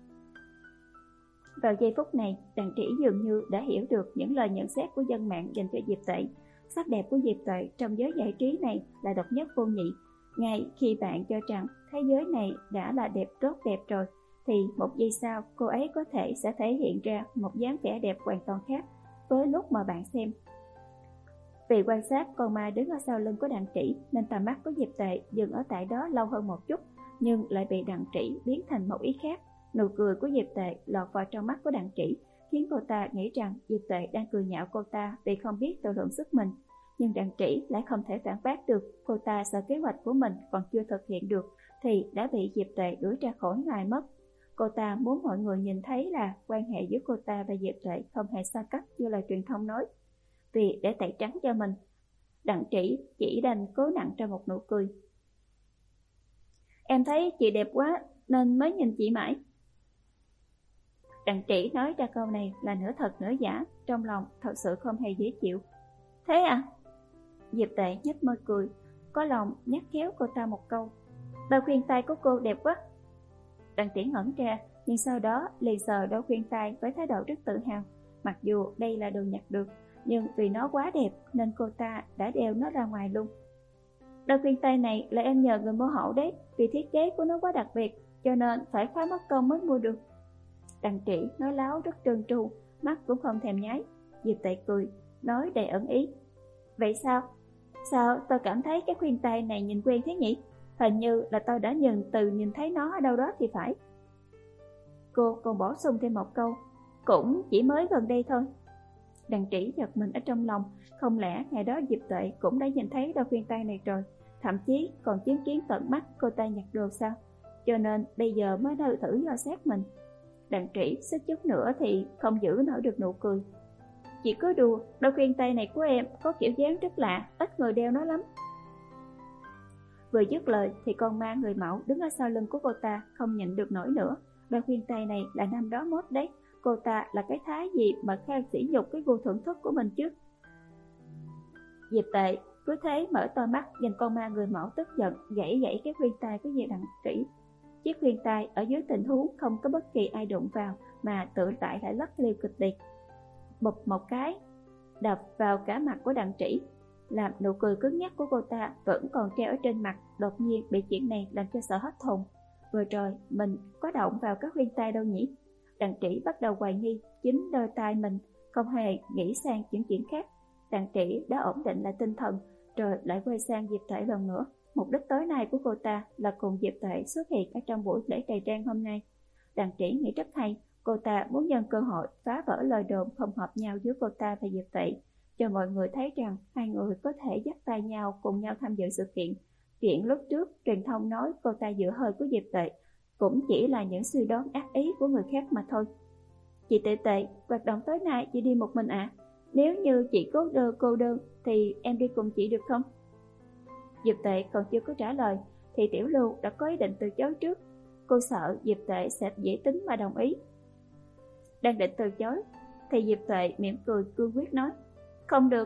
Vào giây phút này, Đặng Trĩ dường như đã hiểu được những lời nhận xét của dân mạng dành cho Diệp Tệ. Sắc đẹp của Diệp Tệ trong giới giải trí này là độc nhất vô nhị. Ngay khi bạn cho rằng thế giới này đã là đẹp tốt đẹp rồi, thì một giây sau cô ấy có thể sẽ thể hiện ra một dáng vẻ đẹp hoàn toàn khác với lúc mà bạn xem. Vì quan sát con ma đứng ở sau lưng của Đặng Trĩ nên tầm mắt của Diệp Tệ dừng ở tại đó lâu hơn một chút, nhưng lại bị Đặng Trĩ biến thành một ý khác. Nụ cười của Diệp Tệ lọt vào trong mắt của Đặng Trĩ, khiến cô ta nghĩ rằng Diệp Tệ đang cười nhạo cô ta vì không biết tự lượng sức mình. Nhưng Đặng Trĩ lại không thể phản bác được, cô ta sợ kế hoạch của mình còn chưa thực hiện được thì đã bị Diệp Tệ đuổi ra khỏi ngoài mất. Cô ta muốn mọi người nhìn thấy là quan hệ giữa cô ta và Diệp Tệ không hề xa cách như là truyền thông nói. Vì để tẩy trắng cho mình, Đặng Trĩ chỉ đành cố nặng ra một nụ cười. Em thấy chị đẹp quá nên mới nhìn chị mãi. Đặng Trĩ nói ra câu này là nửa thật nửa giả, trong lòng thật sự không hề dễ chịu. Thế à? Diệp Tệ nhếch môi cười, có lòng nhắc khéo cô ta một câu. Đôi khuyên tai của cô đẹp quá. Đặng Trĩ ngẩn ra, nhưng sau đó liền sờ đôi khuyên tai với thái độ rất tự hào. Mặc dù đây là đồ nhặt được, nhưng vì nó quá đẹp nên cô ta đã đeo nó ra ngoài luôn. Đôi khuyên tai này là em nhờ người mua hộ đấy, vì thiết kế của nó quá đặc biệt, cho nên phải khá mất công mới mua được. Đặng Trĩ nói láo rất trơn tru, mắt cũng không thèm nháy. Diệp Tệ cười, nói đầy ẩn ý. Vậy sao? Sao tôi cảm thấy cái khuyên tai này nhìn quen thế nhỉ? Hình như là tôi đã nhìn từ nhìn thấy nó ở đâu đó thì phải. Cô còn bổ sung thêm một câu, cũng chỉ mới gần đây thôi. Đặng Trĩ giật mình ở trong lòng, không lẽ ngày đó Diệp Tệ cũng đã nhìn thấy đôi khuyên tai này rồi, thậm chí còn chứng kiến tận mắt cô ta nhặt đồ sao? Cho nên bây giờ mới thử thử dò xét mình. Đặng Trĩ suýt chút nữa thì không giữ nổi được nụ cười. Chỉ cứ đùa, đôi khuyên tai này của em có kiểu dáng rất lạ, ít người đeo nó lắm. Vừa dứt lời thì con ma người mẫu đứng ở sau lưng của cô ta không nhịn được nổi nữa. đôi khuyên tai này là năm đó mốt đấy, cô ta là cái thái gì mà khao sỉ nhục cái gu thưởng thức của mình chứ. Diệp Tệ cứ thế mở to mắt nhìn con ma người mẫu tức giận gãy gãy cái khuyên tai của Diệp Đặng Trĩ. Chiếc khuyên tai ở dưới tình huống không có bất kỳ ai đụng vào mà tự tại lại lắc lư kịch liệt, bụp một cái đập vào cả mặt của Đặng Trĩ, làm nụ cười cứng nhắc của cô ta vẫn còn treo ở trên mặt đột nhiên bị chuyện này làm cho sợ hết hồn. Vừa rồi mình có động vào các khuyên tai đâu nhỉ? Đặng Trĩ bắt đầu hoài nghi chính đôi tai mình, không hề nghĩ sang những chuyện khác. Đặng Trĩ đã ổn định lại tinh thần rồi lại quay sang Diệp Tệ lần nữa. Mục đích tối nay của cô ta là cùng Diệp Tệ xuất hiện ở trong buổi lễ tày trang hôm nay. Đặng Trĩ nghĩ rất hay, cô ta muốn nhân cơ hội phá vỡ lời đồn không hợp nhau giữa cô ta và Diệp Tệ, cho mọi người thấy rằng hai người có thể dắt tay nhau cùng nhau tham dự sự kiện. Chuyện lúc trước truyền thông nói cô ta dựa hơi của Diệp Tệ cũng chỉ là những suy đoán ác ý của người khác mà thôi. Chị Tệ Tệ, hoạt động tối nay chị đi một mình ạ? À? Nếu như chị có đơn cô đơn thì em đi cùng chị được không? Diệp Tệ còn chưa có trả lời thì Tiểu Lưu đã có ý định từ chối trước. Cô sợ Diệp Tệ sẽ dễ tính mà đồng ý. Đang định từ chối thì Diệp Tệ mỉm cười cương quyết nói không được.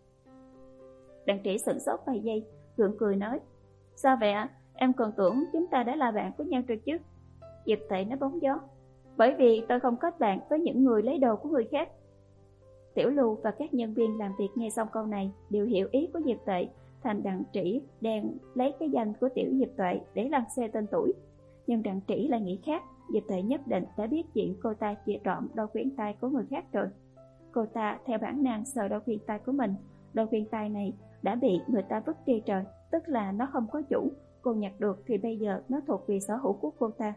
Đặng Trĩ sửng sốt vài giây, gượng cười nói sao vậy ạ? Em còn tưởng chúng ta đã là bạn của nhau rồi chứ. Diệp Tệ nói bóng gió, bởi vì tôi không kết bạn với những người lấy đồ của người khác. Tiểu Lưu và các nhân viên làm việc nghe xong câu này đều hiểu ý của Diệp Tệ, thành Đặng Trĩ đang lấy cái danh của Tiểu Diệp Tệ để lăng xê tên tuổi. Nhưng Đặng Trĩ lại nghĩ khác, Diệp Tệ nhất định đã biết chuyện cô ta chỉ trộm đôi khuyên tai của người khác rồi. Cô ta theo bản năng sờ đôi khuyên tai của mình, đôi khuyên tai này đã bị người ta vứt đi rồi, tức là nó không có chủ, cô nhặt được thì bây giờ nó thuộc về sở hữu của cô ta.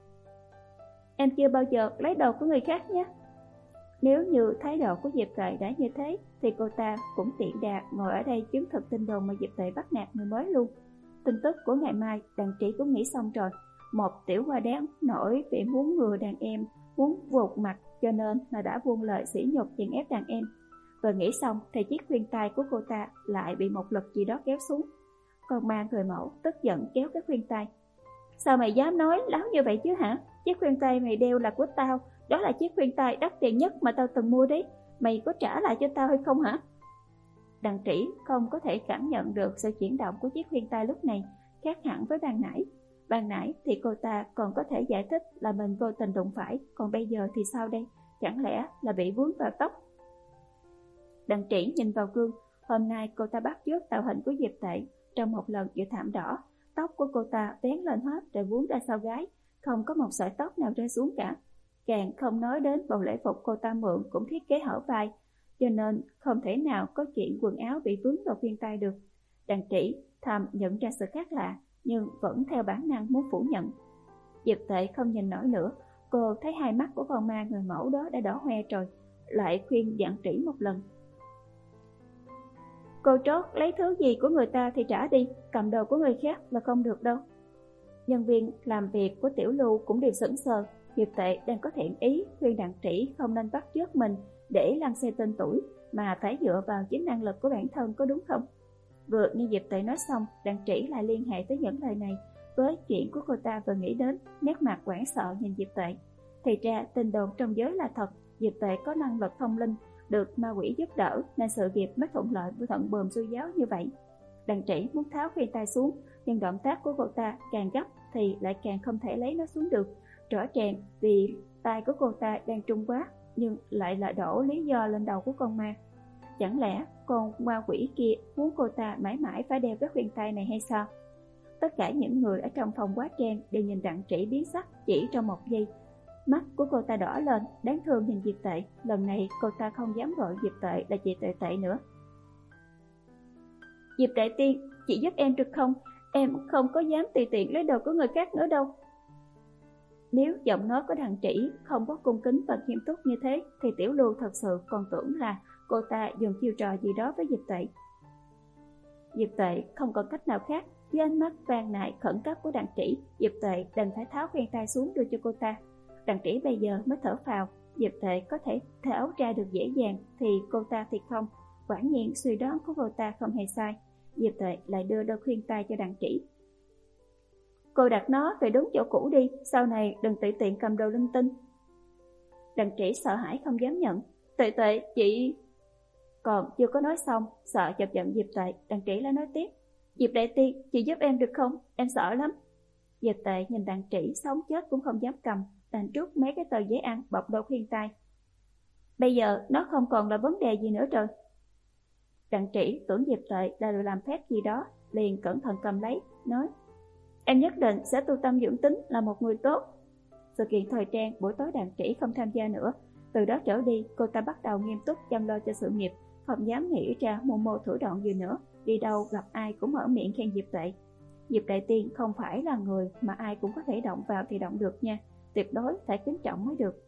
Em chưa bao giờ lấy đồ của người khác nhé. Nếu như thái độ của Diệp Tệ đã như thế thì cô ta cũng tiện đà ngồi ở đây chứng thực tin đồn mà Diệp Tệ bắt nạt người mới luôn. Tin tức của ngày mai Đặng Trĩ cũng nghĩ xong rồi. Một tiểu hoa đáng nổi vì muốn ngừa đàn em, muốn vụt mặt cho nên là đã buông lời sỉ nhục chèn ép đàn em. Vừa nghĩ xong thì chiếc khuyên tai của cô ta lại bị một lực gì đó kéo xuống. Còn ma người mẫu tức giận kéo cái khuyên tai. Sao mày dám nói láo như vậy chứ hả? Chiếc khuyên tai mày đeo là của tao, đó là chiếc khuyên tai đắt tiền nhất mà tao từng mua đấy, mày có trả lại cho tao hay không hả? Đặng Trĩ không có thể cảm nhận được sự chuyển động của chiếc khuyên tai lúc này, khác hẳn với ban nãy. Ban nãy thì cô ta còn có thể giải thích là mình vô tình đụng phải, còn bây giờ thì sao đây? Chẳng lẽ là bị vướng vào tóc? Đặng Trĩ nhìn vào gương, hôm nay cô ta bắt chước tạo hình của Diệp Tệ, trong một lần giữa thảm đỏ, tóc của cô ta vén lên hết rồi vướng ra sau gáy, không có một sợi tóc nào rơi xuống cả. Càng không nói đến bộ lễ phục cô ta mượn cũng thiết kế hở vai, cho nên không thể nào có chuyện quần áo bị vướng vào khuyên tai được. Đặng Trĩ thầm nhận ra sự khác lạ, nhưng vẫn theo bản năng muốn phủ nhận. Diệp Tệ không nhìn nổi nữa, cô thấy hai mắt của con ma người mẫu đó đã đỏ hoe rồi, lại khuyên Đặng Trĩ một lần. Cô trót lấy thứ gì của người ta thì trả đi, cầm đồ của người khác là không được đâu. Nhân viên làm việc của Tiểu Lưu cũng đều sững sờ. Diệp Tệ đang có thiện ý khuyên Đặng Trĩ không nên bắt chước mình để lăng xê tên tuổi, mà phải dựa vào chính năng lực của bản thân, có đúng không? Vừa nghe Diệp Tệ nói xong, Đặng Trĩ lại liên hệ tới những lời này với chuyện của cô ta vừa nghĩ đến, nét mặt hoảng sợ nhìn Diệp Tệ. Thì ra tin đồn trong giới là thật, Diệp Tệ có năng lực thông linh, được ma quỷ giúp đỡ nên sự việc mới thuận lợi với thuận bờm xuôi giáo như vậy. Đặng Trĩ muốn tháo khuyên tai xuống, nhưng động tác của cô ta càng gấp thì lại càng không thể lấy nó xuống được. Rõ ràng vì tai của cô ta đang trung quá, nhưng lại là đổ lý do lên đầu của con ma. Chẳng lẽ con ma quỷ kia muốn cô ta mãi mãi phải đeo cái khuyên tai này hay sao? Tất cả những người ở trong phòng hóa trang đều nhìn Đặng Trĩ biến sắc chỉ trong một giây. Mắt của cô ta đỏ lên, đáng thương nhìn Diệp Tệ. Lần này cô ta không dám gọi Diệp Tệ là chị Tệ Tệ nữa. Diệp Tệ tiên, chị giúp em được không? Em không có dám tùy tiện lấy đồ của người khác nữa đâu. Nếu giọng nói của Đặng Trĩ không có cung kính và nghiêm túc như thế thì Tiểu Lưu thật sự còn tưởng là cô ta dùng chiêu trò gì đó với Diệp Tệ. Diệp Tệ không còn cách nào khác, dưới ánh mắt van nài khẩn cấp của Đặng Trĩ, Diệp Tệ đành phải tháo khuyên tai xuống đưa cho cô ta. Đặng Trĩ bây giờ mới thở phào, Diệp Tệ có thể tháo ra được dễ dàng thì cô ta thì không. Quả nhiên suy đoán của cô ta không hề sai. Diệp Tệ lại đưa đôi khuyên tai cho Đặng Trĩ. cô đặt nó về đúng chỗ cũ đi, sau này đừng tùy tiện cầm đồ linh tinh. Đặng Trĩ sợ hãi không dám nhận. Tệ tệ, chị... Còn chưa có nói xong, sợ chọc giận Diệp Tệ, Đặng Trĩ lại nói tiếp. Diệp đại tiên, chị giúp em được không? Em sợ lắm. Diệp Tệ nhìn Đặng Trĩ sống chết cũng không dám cầm, đành trút mấy cái tờ giấy ăn bọc đầu khuyên tai. Bây giờ nó không còn là vấn đề gì nữa rồi. Đặng Trĩ tưởng Diệp Tệ là được làm phép gì đó, liền cẩn thận cầm lấy, nói. Em nhất định sẽ tu tâm dưỡng tính, là một người tốt. Sự kiện thời trang buổi tối Đặng Trĩ không tham gia nữa. Từ đó trở đi, cô ta bắt đầu nghiêm túc chăm lo cho sự nghiệp, không dám nghĩ ra mưu mô thủ đoạn gì nữa. Đi đâu gặp ai cũng mở miệng khen Diệp Tệ. Diệp đại tiên không phải là người mà ai cũng có thể động vào thì động được nha, tuyệt đối phải kính trọng mới được.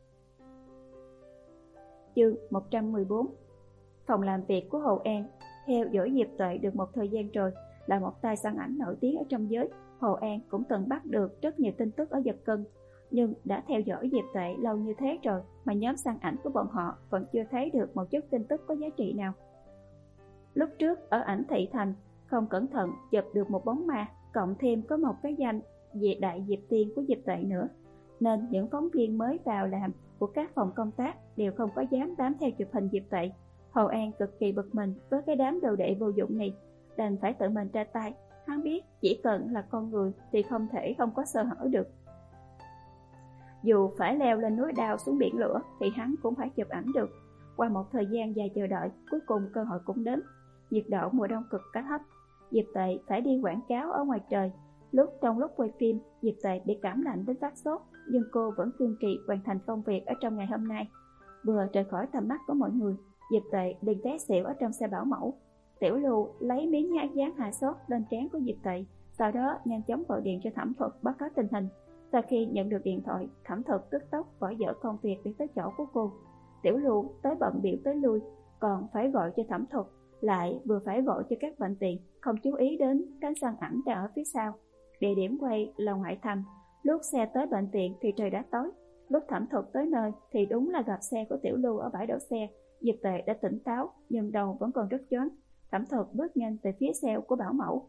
Chương một trăm mười bốn. Phòng làm việc của Hồ An theo dõi Diệp Tệ được một thời gian rồi, là một tay săn ảnh nổi tiếng ở trong giới. Hồ An cũng từng bắt được rất nhiều tin tức ở Giật Cân, nhưng đã theo dõi Diệp Tệ lâu như thế rồi mà nhóm săn ảnh của bọn họ vẫn chưa thấy được một chút tin tức có giá trị nào. Lúc trước ở ảnh thị thành, không cẩn thận chụp được một bóng ma, cộng thêm có một cái danh về đại Diệp Tiên của Diệp Tệ nữa, nên những phóng viên mới vào làm của các phòng công tác đều không có dám bám theo chụp hình Diệp Tệ. Hồ An cực kỳ bực mình với cái đám đồ đệ vô dụng này, đành phải tự mình ra tay. Hắn biết chỉ cần là con người thì không thể không có sơ hở được. Dù phải leo lên núi đao xuống biển lửa thì hắn cũng phải chụp ảnh được. Qua một thời gian dài chờ đợi, cuối cùng cơ hội cũng đến. Nhiệt độ mùa đông cực cá thấp, Diệp Tệ phải đi quảng cáo ở ngoài trời. Lúc trong lúc quay phim, Diệp Tệ bị cảm lạnh đến phát sốt, nhưng cô vẫn kiên trì hoàn thành công việc ở trong ngày hôm nay. Vừa rời khỏi tầm mắt của mọi người, Diệp Tệ liền té xỉu ở trong xe bảo mẫu. Tiểu Lưu lấy miếng nhái dán hạ sốt lên trán của Diệp Tệ, sau đó nhanh chóng gọi điện cho Thẩm Thuật báo cáo tình hình. Sau khi nhận được điện thoại, Thẩm Thuật tức tốc bỏ dở công việc đi tới chỗ của cô. Tiểu Lưu tới bận biểu tới lui, còn phải gọi cho Thẩm Thuật, lại vừa phải gọi cho các bệnh viện, không chú ý đến cánh săn ảnh đang ở phía sau. Địa điểm quay là ngoại thành. Lúc xe tới bệnh viện thì trời đã tối. Lúc Thẩm Thuật tới nơi thì đúng là gặp xe của Tiểu Lưu ở bãi đổ xe. Diệp Tệ đã tỉnh táo, nhưng đầu vẫn còn rất choáng. Thẩm Thuật bước nhanh về phía xe của bảo mẫu.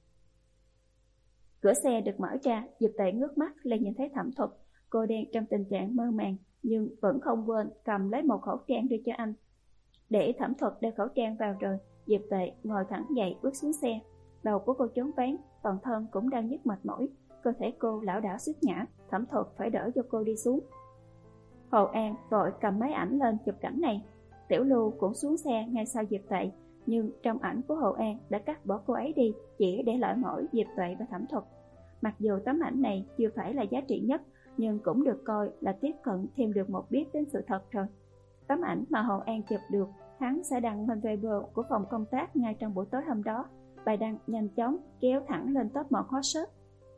Cửa xe được mở ra, Diệp Tệ ngước mắt lên nhìn thấy Thẩm Thuật. Cô đang trong tình trạng mơ màng, nhưng vẫn không quên cầm lấy một khẩu trang đưa cho anh. Để Thẩm Thuật đeo khẩu trang vào rồi, Diệp Tệ ngồi thẳng dậy bước xuống xe. Đầu của cô choáng váng, toàn thân cũng đang nhức mệt mỏi, cơ thể cô lảo đảo xích ngã. Thẩm Thuật phải đỡ cho cô đi xuống. Hồ An vội cầm máy ảnh lên chụp cảnh này. Tiểu Lưu cũng xuống xe ngay sau Diệp Tệ, nhưng trong ảnh của Hồ An đã cắt bỏ cô ấy đi, chỉ để lại mỗi Diệp Tệ và Thẩm Thuật. Mặc dù tấm ảnh này chưa phải là giá trị nhất, nhưng cũng được coi là tiếp cận thêm được một biết đến sự thật rồi. Tấm ảnh mà Hồ An chụp được, hắn sẽ đăng lên Weibo của phòng công tác ngay trong buổi tối hôm đó. Bài đăng nhanh chóng kéo thẳng lên top một hot search.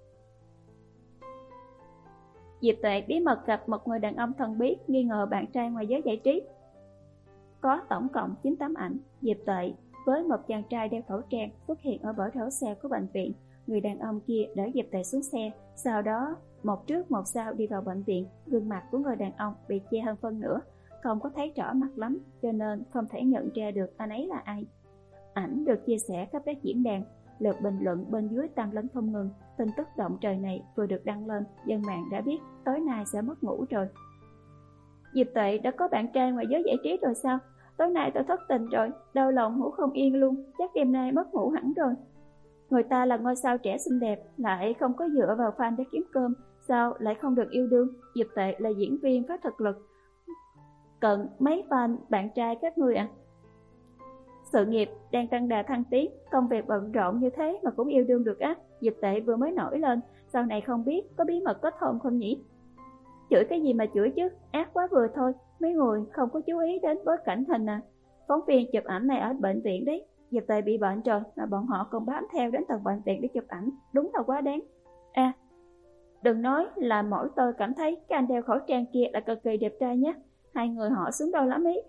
Diệp Tệ bí mật gặp một người đàn ông thần bí, nghi ngờ bạn trai ngoài giới giải trí. Có tổng cộng chín tấm ảnh Diệp Tệ với một chàng trai đeo khẩu trang xuất hiện ở bãi đổ xe của bệnh viện. Người đàn ông kia đỡ Diệp Tệ xuống xe, sau đó một trước một sau đi vào bệnh viện. Gương mặt của người đàn ông bị che hơn phân nửa, không có thấy rõ mặt lắm, cho nên không thể nhận ra được anh ấy là ai. Ảnh được chia sẻ khắp các diễn đàn, lượt bình luận bên dưới tăng lên không ngừng. Tin tức động trời này vừa được đăng lên, dân mạng đã biết tối nay sẽ mất ngủ rồi. Diệp Tệ đã có bạn trai ngoài giới giải trí rồi sao? Tối nay tôi thất tình rồi, đau lòng ngủ không yên luôn, chắc đêm nay mất ngủ hẳn rồi. Người ta là ngôi sao trẻ xinh đẹp, lại không có dựa vào fan để kiếm cơm, sao lại không được yêu đương? Diệp Tệ là diễn viên có thực lực, cần mấy fan bạn trai các ngươi à? Sự nghiệp đang tăng đà thăng tiến, công việc bận rộn như thế mà cũng yêu đương được á? Diệp Tệ vừa mới nổi lên, sau này không biết có bí mật có thơm không nhỉ? Chửi cái gì mà chửi chứ, ác quá vừa thôi. Mấy người không có chú ý đến bối cảnh hình à. Phóng viên chụp ảnh này ở bệnh viện đấy. Diệp Tệ bị bệnh rồi mà bọn họ còn bám theo đến tận bệnh viện để chụp ảnh, đúng là quá đáng. À, đừng nói là mỗi tôi cảm thấy cái anh đeo khẩu trang kia là cực kỳ đẹp trai nhé. Hai người họ xứng đôi lắm ý.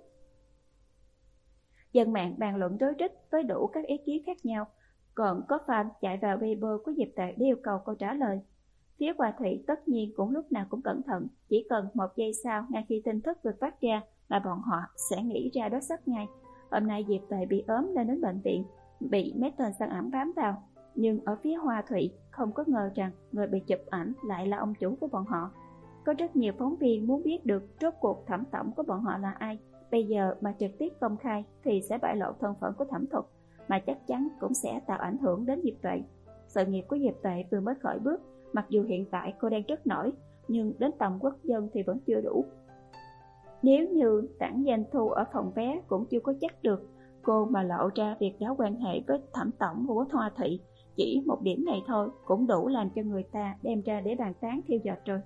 Dân mạng bàn luận rối rít với đủ các ý kiến khác nhau. Còn có fan chạy vào Weibo của Diệp Tệ để yêu cầu câu trả lời. Phía Hoa Thủy tất nhiên cũng lúc nào cũng cẩn thận, chỉ cần một giây sau ngay khi tin tức được phát ra là bọn họ sẽ nghĩ ra đối sách ngay. Hôm nay Diệp Tệ bị ốm nên đến bệnh viện, bị mấy tên săn ẩm bám vào. Nhưng ở phía Hoa Thụy không có ngờ rằng người bị chụp ảnh lại là ông chủ của bọn họ. Có rất nhiều phóng viên muốn biết được rốt cuộc thẩm tổng của bọn họ là ai. Bây giờ mà trực tiếp công khai thì sẽ bại lộ thân phận của Thẩm Thuật, mà chắc chắn cũng sẽ tạo ảnh hưởng đến Diệp Tuệ. Sự nghiệp của Diệp Tuệ vừa mới khởi bước, mặc dù hiện tại cô đang rất nổi, nhưng đến tầm quốc dân thì vẫn chưa đủ. Nếu như tản doanh thu ở phòng vé cũng chưa có chắc được, cô mà lộ ra việc có quan hệ với Thẩm tổng của Hoa Thụy, chỉ một điểm này thôi cũng đủ làm cho người ta đem ra để bàn tán thiêu dệt rồi.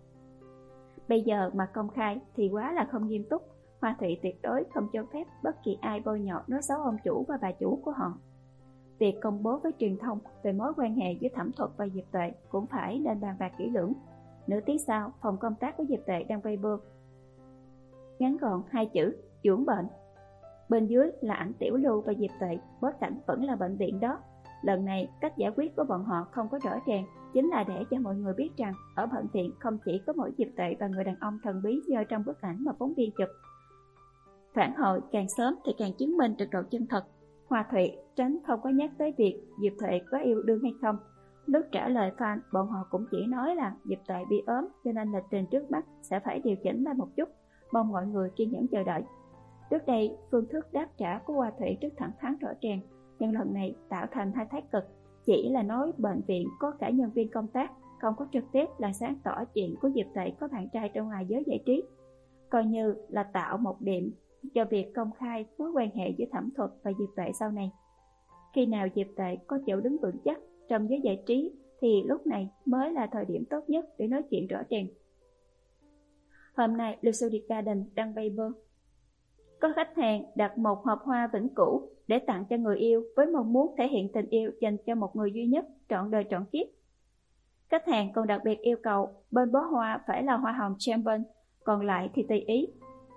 Bây giờ mà công khai thì quá là không nghiêm túc. Hoa Thụy tuyệt đối không cho phép bất kỳ ai bôi nhọ nói xấu ông chủ và bà chủ của họ. Việc công bố với truyền thông về mối quan hệ giữa Thẩm Thuật và Diệp Tuệ cũng phải nên bàn bạc kỹ lưỡng. Nửa tiếng sau, phòng công tác của Diệp Tuệ đang vây bưa. Ngắn gọn hai chữ, dưỡng bệnh. Bên dưới là ảnh Tiểu Lưu và Diệp Tuệ, bối cảnh vẫn là bệnh viện đó. Lần này, cách giải quyết của bọn họ không có rõ ràng, chính là để cho mọi người biết rằng ở bệnh viện không chỉ có mỗi Diệp Tuệ và người đàn ông thần bí như trong bức ảnh mà phóng viên chụp. Phản hồi càng sớm thì càng chứng minh được độ chân thật. Hoa Thụy tránh không có nhắc tới việc Diệp Tuệ có yêu đương hay không. Lúc trả lời fan, bọn họ cũng chỉ nói là Diệp Tuệ bị ốm cho nên lịch trình trước mắt sẽ phải điều chỉnh lại một chút, mong mọi người kiên nhẫn chờ đợi. Trước đây, phương thức đáp trả của Hoa Thụy rất thẳng thắn rõ ràng, nhưng lần này tạo thành hai thái cực, chỉ là nói bệnh viện có cả nhân viên công tác, không có trực tiếp là sáng tỏ chuyện của Diệp Tuệ có bạn trai trong ngoài giới giải trí, coi như là tạo một điểm cho việc công khai mối quan hệ giữa Thẩm Thuật và Diệp Tuệ sau này. Khi nào Diệp Tuệ có chỗ đứng vững chắc trong giới giải trí thì lúc này mới là thời điểm tốt nhất để nói chuyện rõ ràng. Hôm nay Luxury Garden đăng Weibo. Có khách hàng đặt một hộp hoa vĩnh cửu để tặng cho người yêu với mong muốn thể hiện tình yêu dành cho một người duy nhất trọn đời trọn kiếp. Khách hàng còn đặc biệt yêu cầu bên bó hoa phải là hoa hồng champagne, còn lại thì tùy ý.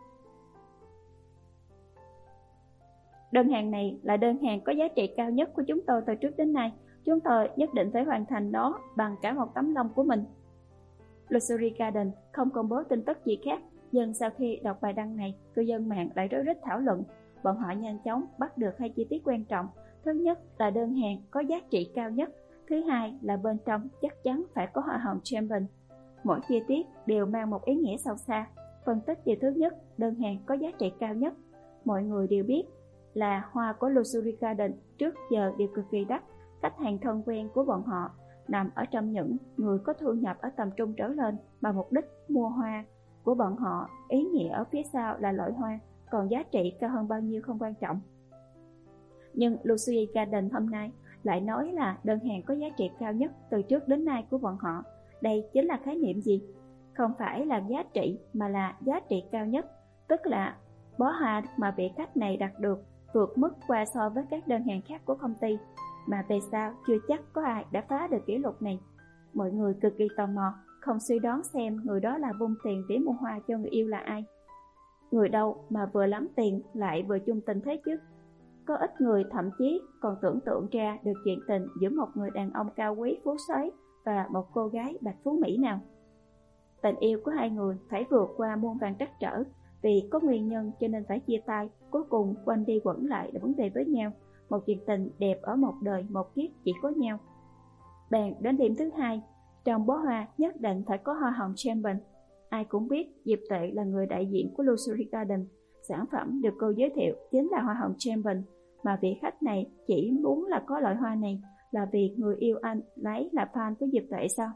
Đơn hàng này là đơn hàng có giá trị cao nhất của chúng tôi từ trước đến nay. Chúng tôi nhất định phải hoàn thành nó bằng cả một tấm lòng của mình. Luxury Garden không công bố tin tức gì khác, nhưng sau khi đọc bài đăng này, cư dân mạng lại rối rít thảo luận. Bọn họ nhanh chóng bắt được hai chi tiết quan trọng. Thứ nhất là đơn hàng có giá trị cao nhất. Thứ hai là bên trong chắc chắn phải có hoa hồng champagne. Mỗi chi tiết đều mang một ý nghĩa sâu xa. Phân tích điều thứ nhất, đơn hàng có giá trị cao nhất. Mọi người đều biết là hoa của Luxury Garden trước giờ đều cực kỳ đắt. Khách hàng thân quen của bọn họ nằm ở trong những người có thu nhập ở tầm trung trở lên, mà mục đích mua hoa của bọn họ, ý nghĩa ở phía sau là loại hoa, còn giá trị cao hơn bao nhiêu không quan trọng. Nhưng Luxury Garden hôm nay lại nói là đơn hàng có giá trị cao nhất từ trước đến nay của bọn họ. Đây chính là khái niệm gì? Không phải là giá trị mà là giá trị cao nhất, tức là bó hoa mà vị khách này đặt được vượt mức qua so với các đơn hàng khác của công ty, mà về sau chưa chắc có ai đã phá được kỷ lục này. Mọi người cực kỳ tò mò, không suy đoán xem người đó là vung tiền để mua hoa cho người yêu là ai. Người đâu mà vừa lắm tiền lại vừa chung tình thế chứ? Có ít người thậm chí còn tưởng tượng ra được chuyện tình giữa một người đàn ông cao quý phú xoáy và một cô gái bạch phú Mỹ nào. Tình yêu của hai người phải vượt qua muôn vàn trắc trở, vì có nguyên nhân cho nên phải chia tay, cuối cùng quanh đi quẩn lại để vấn đề với nhau. Một chuyện tình đẹp ở một đời một kiếp chỉ có nhau. Bàn đến điểm thứ hai, trong bó hoa nhất định phải có hoa hồng champagne. Ai cũng biết Diệp Tuệ là người đại diện của Luxury Garden. Sản phẩm được cô giới thiệu chính là hoa hồng champagne, mà vị khách này chỉ muốn là có loại hoa này là vì người yêu anh ấy là fan của Diệp Tuệ sao?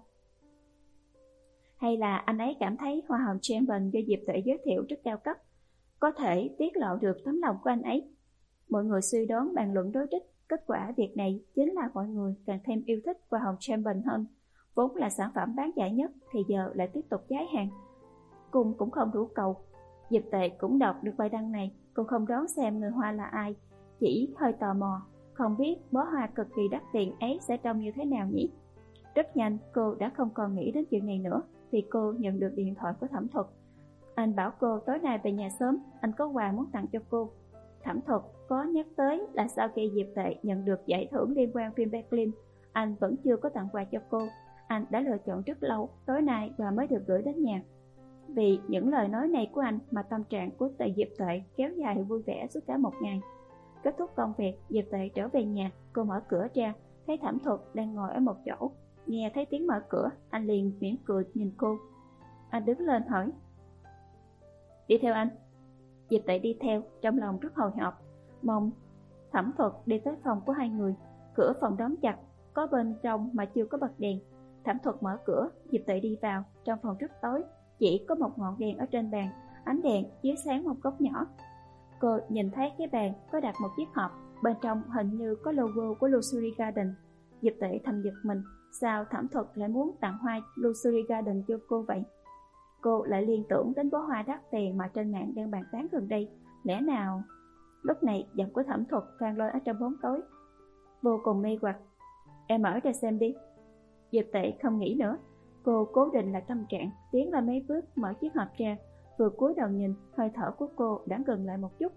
Hay là anh ấy cảm thấy hoa hồng champagne do Diệp Tuệ giới thiệu rất cao cấp, có thể tiết lộ được tấm lòng của anh ấy? Mọi người suy đoán bàn luận đối trích. Kết quả việc này chính là mọi người càng thêm yêu thích hoa hồng champagne hơn. Vốn là sản phẩm bán chạy nhất thì giờ lại tiếp tục cháy hàng. Cung cũng không đủ cầu. Diệp Tuệ cũng đọc được bài đăng này. Cô không đoán xem người hoa là ai, chỉ hơi tò mò, không biết bó hoa cực kỳ đắt tiền ấy sẽ trông như thế nào nhỉ. Rất nhanh cô đã không còn nghĩ đến chuyện này nữa, vì cô nhận được điện thoại của Thẩm Thuật. Anh bảo cô tối nay về nhà sớm, anh có quà muốn tặng cho cô. Thẩm Thuật có nhắc tới là sau khi Diệp Tuệ nhận được giải thưởng liên quan phim Berlin, anh vẫn chưa có tặng quà cho cô. Anh đã lựa chọn rất lâu, tối nay quà mới được gửi đến nhà. Vì những lời nói này của anh mà tâm trạng của Tề Diệp Tuệ kéo dài vui vẻ suốt cả một ngày. Kết thúc công việc, Diệp Tuệ trở về nhà, cô mở cửa ra thấy Thẩm Thuật đang ngồi ở một chỗ. Nghe thấy tiếng mở cửa, anh liền mỉm cười nhìn cô. Anh đứng lên hỏi, đi theo anh. Diệp Tệ đi theo, trong lòng rất hồi hộp, mong Thẩm Thuật đi tới phòng của hai người. Cửa phòng đóng chặt, có bên trong mà chưa có bật đèn. Thẩm Thuật mở cửa, Diệp Tệ đi vào. Trong phòng rất tối, chỉ có một ngọn đèn ở trên bàn, ánh đèn chiếu sáng một góc nhỏ. Cô nhìn thấy cái bàn có đặt một chiếc hộp, bên trong hình như có logo của Luxury Garden. Diệp Tệ thầm giật mình, sao Thẩm Thuật lại muốn tặng hoa Luxury Garden cho cô vậy? Cô lại liên tưởng đến bó hoa đắt tiền mà trên mạng đang bàn tán gần đây. Lẽ nào... Lúc này giọng của Thẩm Thuật vang lên ở trong bóng tối, vô cùng mê hoặc. Em mở ra xem đi. Diệp Tệ không nghĩ nữa, cô cố định lại tâm trạng, tiến lên mấy bước mở chiếc hộp ra. Vừa cúi đầu nhìn, hơi thở của cô đã ngừng lại một chút.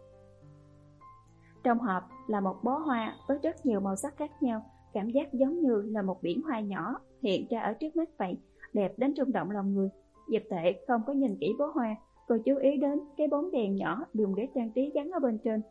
Trong hộp là một bó hoa với rất nhiều màu sắc khác nhau, cảm giác giống như là một biển hoa nhỏ hiện ra ở trước mắt vậy, đẹp đến rung động lòng người. Diệp Tệ không có nhìn kỹ bó hoa, cô chú ý đến cái bóng đèn nhỏ dùng để trang trí gắn ở bên trên.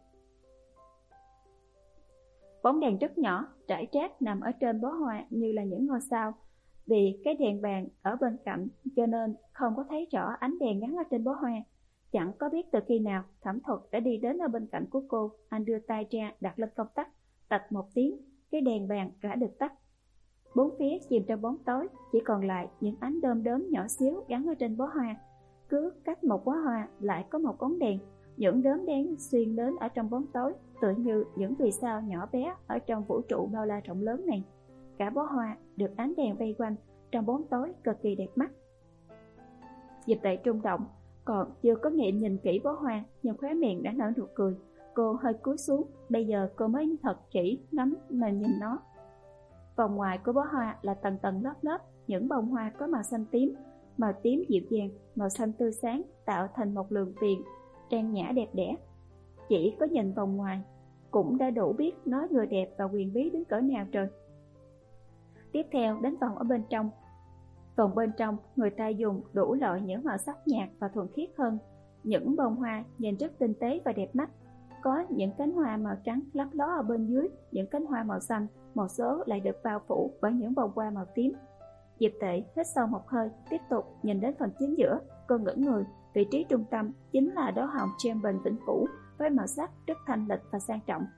Bóng đèn rất nhỏ, rải rác nằm ở trên bó hoa như là những ngôi sao. Vì cái đèn bàn ở bên cạnh cho nên không có thấy rõ ánh đèn gắn ở trên bó hoa. Chẳng có biết từ khi nào Thẩm Thuật đã đi đến ở bên cạnh của cô. Anh đưa tay ra đặt lên công tắc, tạch một tiếng, cái đèn bàn đã được tắt. Bốn phía chìm trong bóng tối, chỉ còn lại những ánh đom đóm nhỏ xíu gắn ở trên bó hoa. Cứ cách một bó hoa lại có một bóng đèn, những đốm đen xuyên đến ở trong bóng tối, tựa như những vì sao nhỏ bé ở trong vũ trụ bao la rộng lớn này. Cả bó hoa được ánh đèn vây quanh, trong bóng tối cực kỳ đẹp mắt. Diệp Tệ trung động, còn chưa có nghiệm nhìn kỹ bó hoa, nhưng khóe miệng đã nở nụ cười. Cô hơi cúi xuống, bây giờ cô mới thật kỹ ngắm mà nhìn nó. Vòng ngoài của bó hoa là tầng tầng lớp lớp, những bông hoa có màu xanh tím, màu tím dịu dàng, màu xanh tươi sáng, tạo thành một lượng viền trang nhã đẹp đẽ. Chỉ có nhìn vòng ngoài cũng đã đủ biết nó vừa đẹp và huyền bí đến cỡ nào rồi. Tiếp theo đến vòng ở bên trong. Vòng bên trong người ta dùng đủ loại những màu sắc nhạt và thuần khiết hơn. Những bông hoa nhìn rất tinh tế và đẹp mắt. Có những cánh hoa màu trắng lấp ló ở bên dưới, những cánh hoa màu xanh, một số lại được bao phủ bởi những bông hoa màu tím. Diệp Tệ hít sâu một hơi, tiếp tục nhìn đến phần chính giữa. Cô ngỡ người, vị trí trung tâm chính là đóa hồng Champion vĩnh cửu với màu sắc rất thanh lịch và sang trọng.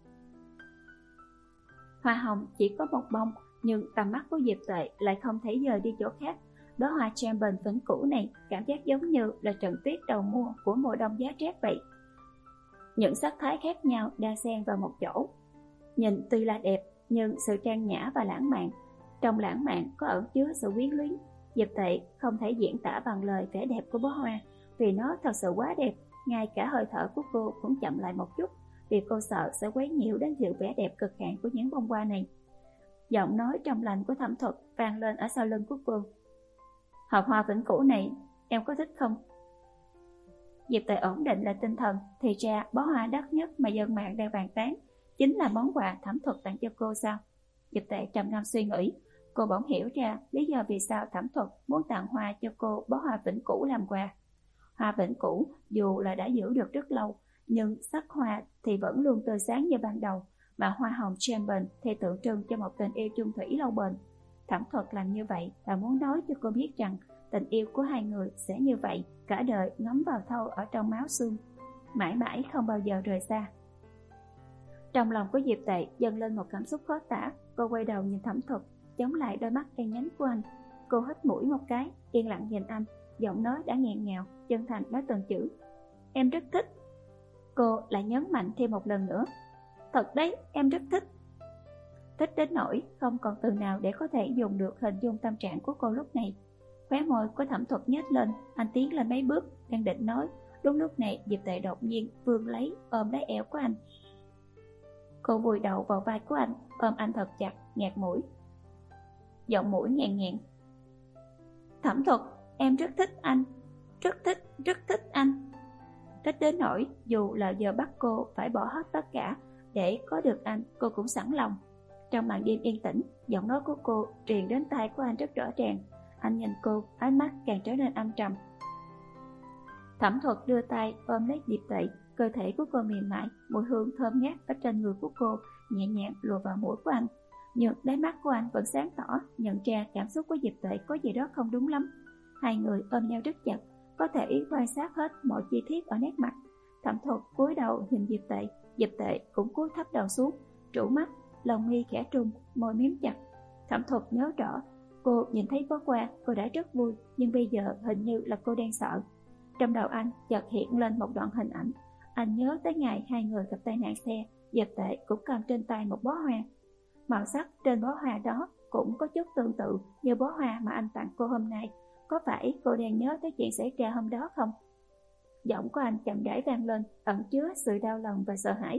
Hoa hồng chỉ có một bông, nhưng tầm mắt của Diệp Tệ lại không thể dời đi chỗ khác. Đóa hoa Champion vĩnh cửu này cảm giác giống như là trận tuyết đầu mùa của mùa đông giá rét vậy. Những sắc thái khác nhau đan xen vào một chỗ. Nhìn tuy là đẹp, nhưng sự trang nhã và lãng mạn. Trong lãng mạn có ẩn chứa sự quyến luyến. Diệp Tệ không thể diễn tả bằng lời vẻ đẹp của bó hoa, vì nó thật sự quá đẹp. Ngay cả hơi thở của cô cũng chậm lại một chút, vì cô sợ sẽ quấy nhiễu đến sự vẻ đẹp cực hạn của những bông hoa này. Giọng nói trong lành của Thẩm Thuật vang lên ở sau lưng của cô. Hộp hoa vĩnh cửu này, em có thích không? Diệp Tệ ổn định lại tinh thần, thì ra bó hoa đắt nhất mà dân mạng đang bàn tán chính là món quà Thẩm Thuật tặng cho cô sao? Diệp Tệ trầm ngâm suy nghĩ, cô bỗng hiểu ra lý do vì sao Thẩm Thuật muốn tặng hoa cho cô bó hoa vĩnh cửu làm quà. Hoa vĩnh cửu dù là đã giữ được rất lâu, nhưng sắc hoa thì vẫn luôn tươi sáng như ban đầu, mà hoa hồng Champion thì tượng trưng cho một tình yêu chung thủy lâu bền. Thẩm Thuật làm như vậy là muốn nói cho cô biết rằng tình yêu của hai người sẽ như vậy, cả đời ngấm vào thâu ở trong máu xương, mãi mãi không bao giờ rời xa. Trong lòng của Diệp Tệ dâng lên một cảm xúc khó tả. Cô quay đầu nhìn Thẩm Thuật, chống lại đôi mắt đen nhánh của anh. Cô hít mũi một cái, yên lặng nhìn anh, giọng nói đã nghẹn ngào, chân thành nói từng chữ. Em rất thích. Cô lại nhấn mạnh thêm một lần nữa. Thật đấy, em rất thích. Thích đến nỗi không còn từ nào để có thể dùng được hình dung tâm trạng của cô lúc này. Khóe môi của Thẩm Thuật nhếch lên, anh tiến lên mấy bước, đang định nói. Đúng lúc này Diệp Tệ đột nhiên vươn lấy, ôm lấy eo của anh. Cô vùi đầu vào vai của anh, ôm anh thật chặt, nghẹt mũi. Giọng mũi nghẹn nghẹn. Thẩm Thuật, em rất thích anh. Rất thích, rất thích anh. Thích đến nỗi dù là giờ bắt cô phải bỏ hết tất cả để có được anh, cô cũng sẵn lòng. Trong màn đêm yên tĩnh, giọng nói của cô truyền đến tai của anh rất rõ ràng. Anh nhìn cô, ánh mắt càng trở nên âm trầm. Thẩm Thuật đưa tay ôm lấy Diệp Tệ, cơ thể của cô mềm mại, mùi hương thơm ngát ở trên người của cô nhẹ nhàng lùa vào mũi của anh. nhưng đáy mắt của anh vẫn sáng tỏ, nhận ra cảm xúc của Diệp Tuệ có gì đó không đúng lắm. Hai người ôm nhau rất chặt, có thể quan sát hết mọi chi tiết ở nét mặt. Thẩm Thuật cúi đầu nhìn Diệp Tuệ, Diệp Tuệ cũng cúi thấp đầu xuống, trụ mắt, lòng mi khẽ trung, môi miếm chặt. Thẩm Thuật nhớ rõ, cô nhìn thấy bó qua, cô đã rất vui, nhưng bây giờ hình như là cô đang sợ. Trong đầu anh chợt hiện lên một đoạn hình ảnh. Anh nhớ tới ngày hai người gặp tai nạn xe, Diệp Tuệ cũng cầm trên tay một bó hoa. Màu sắc trên bó hoa đó cũng có chút tương tự như bó hoa mà anh tặng cô hôm nay. Có phải cô đang nhớ tới chuyện xảy ra hôm đó không? Giọng của anh chậm rãi vang lên, ẩn chứa sự đau lòng và sợ hãi.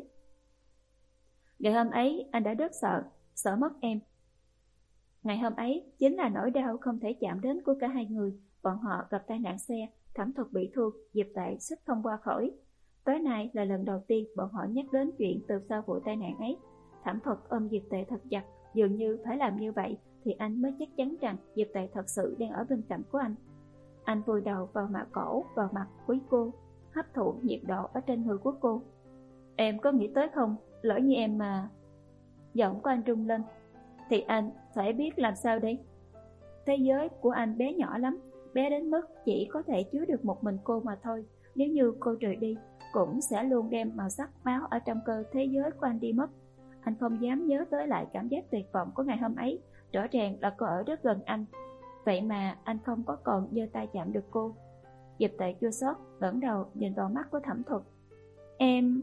Ngày hôm ấy anh đã rất sợ, sợ mất em. Ngày hôm ấy chính là nỗi đau không thể chạm đến của cả hai người. Bọn họ gặp tai nạn xe, Thẩm Thuật bị thương, Diệp Tuệ xích không qua khỏi. Tối nay là lần đầu tiên bọn họ nhắc đến chuyện từ sau vụ tai nạn ấy. Thẩm Thuật ôm Diệp Tuệ thật chặt, dường như phải làm như vậy thì anh mới chắc chắn rằng Diệp Tuệ thật sự đang ở bên cạnh của anh. Anh vùi đầu vào mặt cổ, vào mặt của cô, hấp thụ nhiệt độ ở trên người của cô. Em có nghĩ tới không, lỡ như em mà... Giọng của anh rung lên. Thì anh phải biết làm sao đây? Thế giới của anh bé nhỏ lắm, bé đến mức chỉ có thể chứa được một mình cô mà thôi. Nếu như cô rời đi, cũng sẽ luôn đem màu sắc máu ở trong cơ thế giới của anh đi mất. Anh không dám nhớ tới lại cảm giác tuyệt vọng của ngày hôm ấy. Rõ ràng là cô ở rất gần anh, vậy mà anh không có còn giơ tay chạm được cô. Diệp Tuệ chua xót ngẩng đầu nhìn vào mắt của Thẩm Thuật. Em...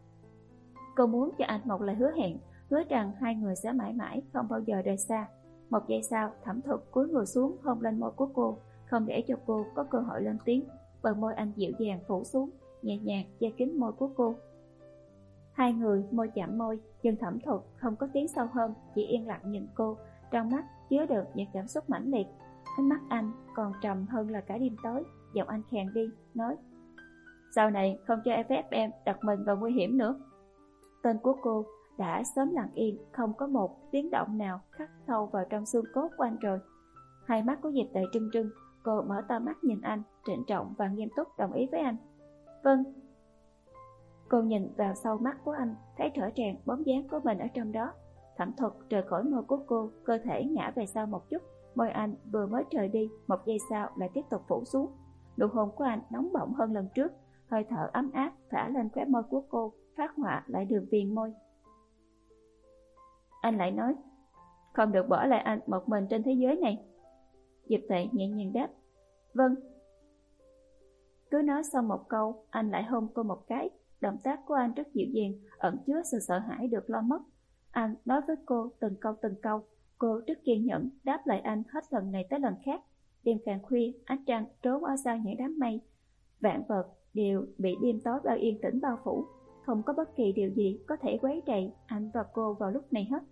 Cô muốn cho anh một lời hứa hẹn, hứa rằng hai người sẽ mãi mãi không bao giờ rời xa. Một giây sau, Thẩm Thuật cúi người xuống hôn lên môi của cô, không để cho cô có cơ hội lên tiếng. Bờ môi anh dịu dàng phủ xuống, nhẹ nhàng che kín môi của cô. Hai người môi chạm môi, nhưng Thẩm Thuật không có tiếng sâu hơn, chỉ yên lặng nhìn cô, trong mắt chứa được những cảm xúc mãnh liệt. Ánh mắt anh còn trầm hơn là cả đêm tối. Giọng anh khàn đi, nói: Sau này không cho phép em đặt mình vào nguy hiểm nữa. Tên của cô đã sớm lặng yên, không có một tiếng động nào khắc sâu vào trong xương cốt của anh rồi. Hai mắt của Diệp Tuệ trưng trưng, cô mở to mắt nhìn anh, trịnh trọng và nghiêm túc đồng ý với anh. Vâng. Cô nhìn vào sâu mắt của anh, thấy rõ ràng bóng dáng của mình ở trong đó. Thẩm Thuật rời khỏi môi của cô, cơ thể ngã về sau một chút. Môi anh vừa mới rời đi, một giây sau lại tiếp tục phủ xuống. Nụ hôn của anh nóng bỏng hơn lần trước, hơi thở ấm áp phả lên khóe môi của cô, phát họa lại đường viền môi. Anh lại nói: Không được bỏ lại anh một mình trên thế giới này. Diệp Tuệ nhẹ nhàng đáp: Vâng. Cứ nói xong một câu, anh lại hôn cô một cái. Động tác của anh rất dịu dàng, ẩn chứa sự sợ hãi được lo mất. Anh nói với cô từng câu từng câu. Cô rất kiên nhẫn đáp lại anh hết lần này tới lần khác. Đêm càng khuya, ánh trăng trốn ở sau những đám mây. Vạn vật đều bị đêm tối bao yên tĩnh bao phủ. Không có bất kỳ điều gì có thể quấy rầy anh và cô vào lúc này hết.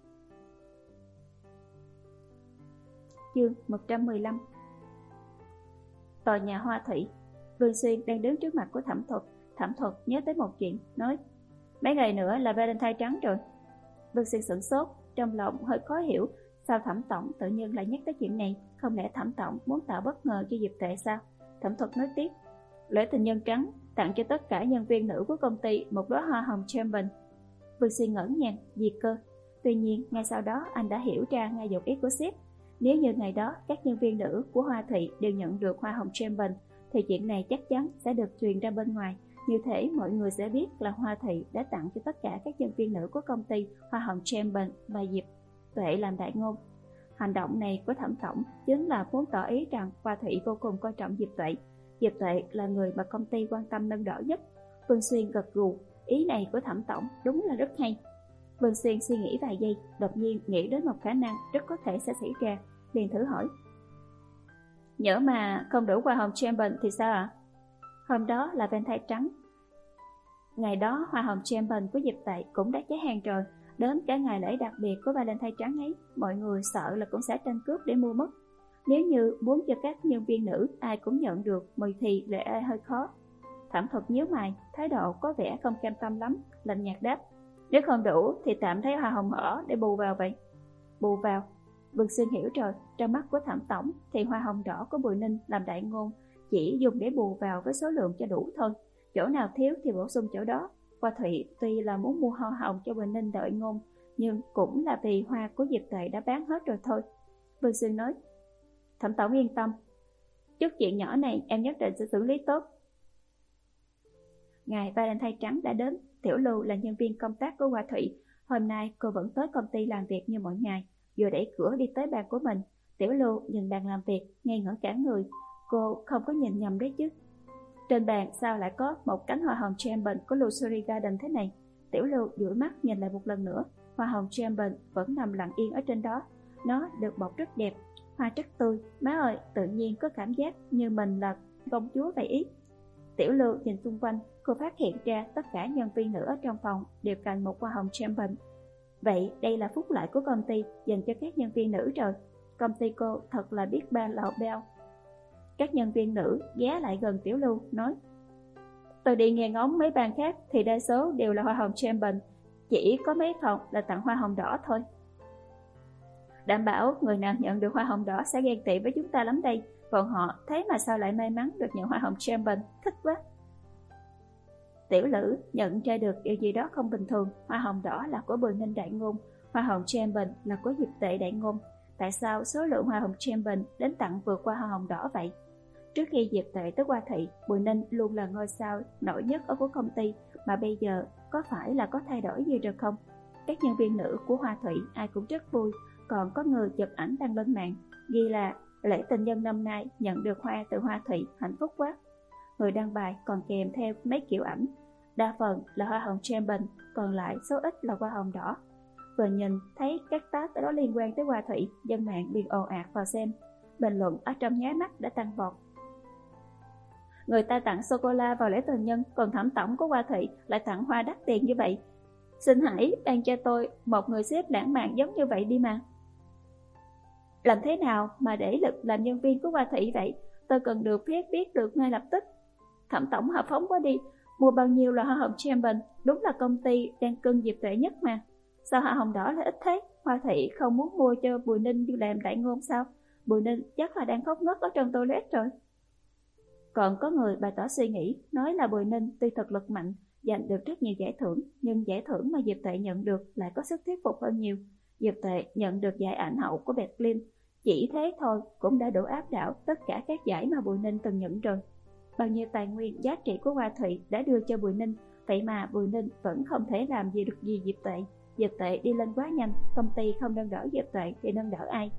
Chương một trăm mười lăm. Tòa nhà Hoa Thủy. Vương Xuyên đang đứng trước mặt của Thẩm Thuật. Thẩm Thuật nhớ tới một chuyện, nói: Mấy ngày nữa là Valentine trắng rồi. Vương Xuyên sửng sốt, trong lòng hơi khó hiểu, sao Thẩm Tổng tự nhiên lại nhắc tới chuyện này. Không lẽ Thẩm Tổng muốn tạo bất ngờ cho Diệp Tuệ sao? Thẩm Thuật nói tiếp: Lễ tình nhân trắng tặng cho tất cả nhân viên nữ của công ty một đóa hoa hồng Champion. Vương Xuyên ngẩn ngàng, gì cơ? Tuy nhiên ngay sau đó anh đã hiểu ra ngay dụng ý của sếp. Nếu như ngày đó các nhân viên nữ của Hoa Thị đều nhận được hoa hồng Champion thì chuyện này chắc chắn sẽ được truyền ra bên ngoài. Như thế mọi người sẽ biết là Hoa Thị đã tặng cho tất cả các nhân viên nữ của công ty hoa hồng Champion và Diệp Tuệ làm đại ngôn. Hành động này của Thẩm Tổng chính là muốn tỏ ý rằng Hoa Thị vô cùng coi trọng Diệp Tuệ. Diệp Tuệ là người mà công ty quan tâm nâng đỡ nhất. Vương Xuyên gật gù, ý này của Thẩm Tổng đúng là rất hay. Vương Xuyên suy nghĩ vài giây, đột nhiên nghĩ đến một khả năng rất có thể sẽ xảy ra, liền thử hỏi: Nhỡ mà không đủ hoa hồng Champion thì sao ạ? À? Hôm đó là Valentine trắng. Ngày đó hoa hồng Champion của Diệp Tuệ cũng đã cháy hàng rồi. Đến cả ngày lễ đặc biệt của Valentine trắng ấy, mọi người sợ là cũng sẽ tranh cướp để mua mất. Nếu như muốn cho các nhân viên nữ ai cũng nhận được mời thì lại hơi khó. Thẩm Thuật nhíu mày, thái độ có vẻ không cam tâm lắm, lạnh nhạt đáp: Nếu không đủ thì tạm thấy hoa hồng ở để bù vào vậy. Bù vào? Vương Xuyên hiểu rồi, trong mắt của Thẩm Tổng thì hoa hồng đỏ của Bùi Ninh làm đại ngôn chỉ dùng để bù vào với số lượng cho đủ thôi. Chỗ nào thiếu thì bổ sung chỗ đó. Hoa Thụy tuy là muốn mua hoa hồng cho Bùi Ninh đợi ngôn, nhưng cũng là vì hoa của Diệp Tệ đã bán hết rồi thôi. Vương Xuyên nói, Thẩm tổng yên tâm, chút chuyện nhỏ này em nhất định sẽ xử lý tốt. Ngày Valentine trắng đã đến. Tiểu Lưu là nhân viên công tác của Hoa Thủy. Hôm nay cô vẫn tới công ty làm việc như mọi ngày. Vừa đẩy cửa đi tới bàn của mình, Tiểu Lưu nhìn bàn làm việc, ngây ngẩn cả người. Cô không có nhìn nhầm đấy chứ. Trên bàn sao lại có một cánh hoa hồng Champion của Luxury Garden thế này? Tiểu Lưu dụi mắt nhìn lại một lần nữa. Hoa hồng Champion vẫn nằm lặng yên ở trên đó. Nó được bọc rất đẹp, hoa rất tươi. Má ơi, tự nhiên có cảm giác như mình là công chúa vậy ý. Tiểu Lưu nhìn xung quanh, cô phát hiện ra tất cả nhân viên nữ ở trong phòng đều cành một hoa hồng Champion. Vậy đây là phúc lợi của công ty dành cho các nhân viên nữ rồi. Công ty cô thật là biết ba lầu beo. Các nhân viên nữ ghé lại gần Tiểu Lưu nói, tôi đi nghe ngóng mấy bàn khác thì đa số đều là hoa hồng Champion, chỉ có mấy phòng là tặng hoa hồng đỏ thôi. Đảm bảo người nào nhận được hoa hồng đỏ sẽ ghen tị với chúng ta lắm đây. Bọn họ thế mà sao lại may mắn được nhận hoa hồng Champion, thích quá. Tiểu Lữ nhận ra được điều gì đó không bình thường. Hoa hồng đỏ là của Bùi Ninh đại ngôn, hoa hồng Champion là của Diệp Tệ đại ngôn. Tại sao số lượng hoa hồng Champion đến tặng vượt qua hoa hồng đỏ vậy? Trước khi Diệp Tệ tới Hoa Thị, Bùi Ninh luôn là ngôi sao nổi nhất ở của công ty, mà bây giờ có phải là có thay đổi gì rồi không? Các nhân viên nữ của Hoa Thị ai cũng rất vui, còn có người chụp ảnh đăng lên mạng, ghi là lễ tình nhân năm nay nhận được hoa từ Hoa Thị, hạnh phúc quá. Người đăng bài còn kèm theo mấy kiểu ảnh, đa phần là hoa hồng Champion, còn lại số ít là hoa hồng đỏ. Vừa nhìn thấy các tag đó liên quan tới Hoa Thị, dân mạng liền ồ ạt vào xem, bình luận ở trong nháy mắt đã tăng vọt. Người ta tặng sô-cô-la vào lễ tình nhân, còn Thẩm tổng của Hoa Thị lại tặng hoa đắt tiền như vậy. Xin hãy ban cho tôi một người sếp lãng mạn giống như vậy đi mà. Làm thế nào mà để lực làm nhân viên của Hoa Thị vậy? Tôi cần được phép biết được ngay lập tức. Thẩm tổng hào phóng quá đi, mua bao nhiêu là hoa hồng Champion, đúng là công ty đang cưng Diệp Tệ nhất mà. Sao hoa hồng đỏ lại ít thế? Hoa Thị không muốn mua cho Bùi Ninh làm đại ngôn sao? Bùi Ninh chắc là đang khóc ngất ở trong toilet rồi. Còn có người bày tỏ suy nghĩ, nói là Bùi Ninh tuy thực lực mạnh, giành được rất nhiều giải thưởng, nhưng giải thưởng mà Diệp Tệ nhận được lại có sức thuyết phục hơn nhiều. Diệp Tệ nhận được giải ảnh hậu của Berlin, chỉ thế thôi cũng đã đủ áp đảo tất cả các giải mà Bùi Ninh từng nhận rồi. Bao nhiêu tài nguyên giá trị của Hoa Thị đã đưa cho Bùi Ninh, vậy mà Bùi Ninh vẫn không thể làm gì được gì Diệp Tệ. Diệp Tệ đi lên quá nhanh, công ty không nâng đỡ Diệp Tệ thì nâng đỡ ai?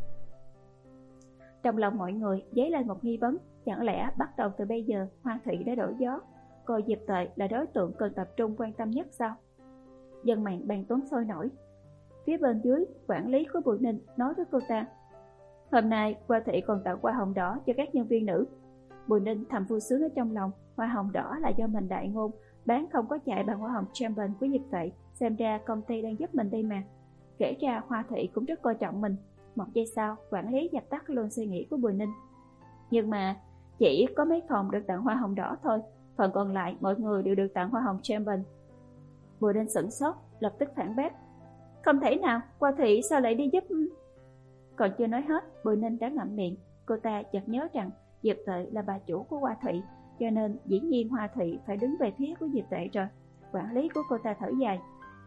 Trong lòng mọi người dấy lên một nghi vấn, chẳng lẽ bắt đầu từ bây giờ Hoa Thị đã đổi gió, coi Diệp Tệ là đối tượng cần tập trung quan tâm nhất sao? Dân mạng bàn tán sôi nổi. Phía bên dưới, quản lý của Bùi Ninh nói với cô ta, hôm nay Hoa Thị còn tặng hoa hồng đỏ cho các nhân viên nữ. Bùi Ninh thầm vui sướng ở trong lòng, hoa hồng đỏ là do mình đại ngôn, bán không có chạy bằng hoa hồng Champion của Diệp Tệ, xem ra công ty đang giúp mình đây mà. Kể ra Hoa Thị cũng rất coi trọng mình. Một giây sau, quản lý dập tắt luôn suy nghĩ của Bùi Ninh. Nhưng mà chỉ có mấy phòng được tặng hoa hồng đỏ thôi, phần còn lại mọi người đều được tặng hoa hồng Champion. Bùi Ninh sửng sốt, lập tức phản bác, không thể nào, Hoa Thị sao lại đi giúp? Còn chưa nói hết, Bùi Ninh đã ngậm miệng. Cô ta chợt nhớ rằng Diệp Tệ là bà chủ của Hoa Thị, cho nên dĩ nhiên Hoa Thị phải đứng về phía của Diệp Tệ rồi. Quản lý của cô ta thở dài,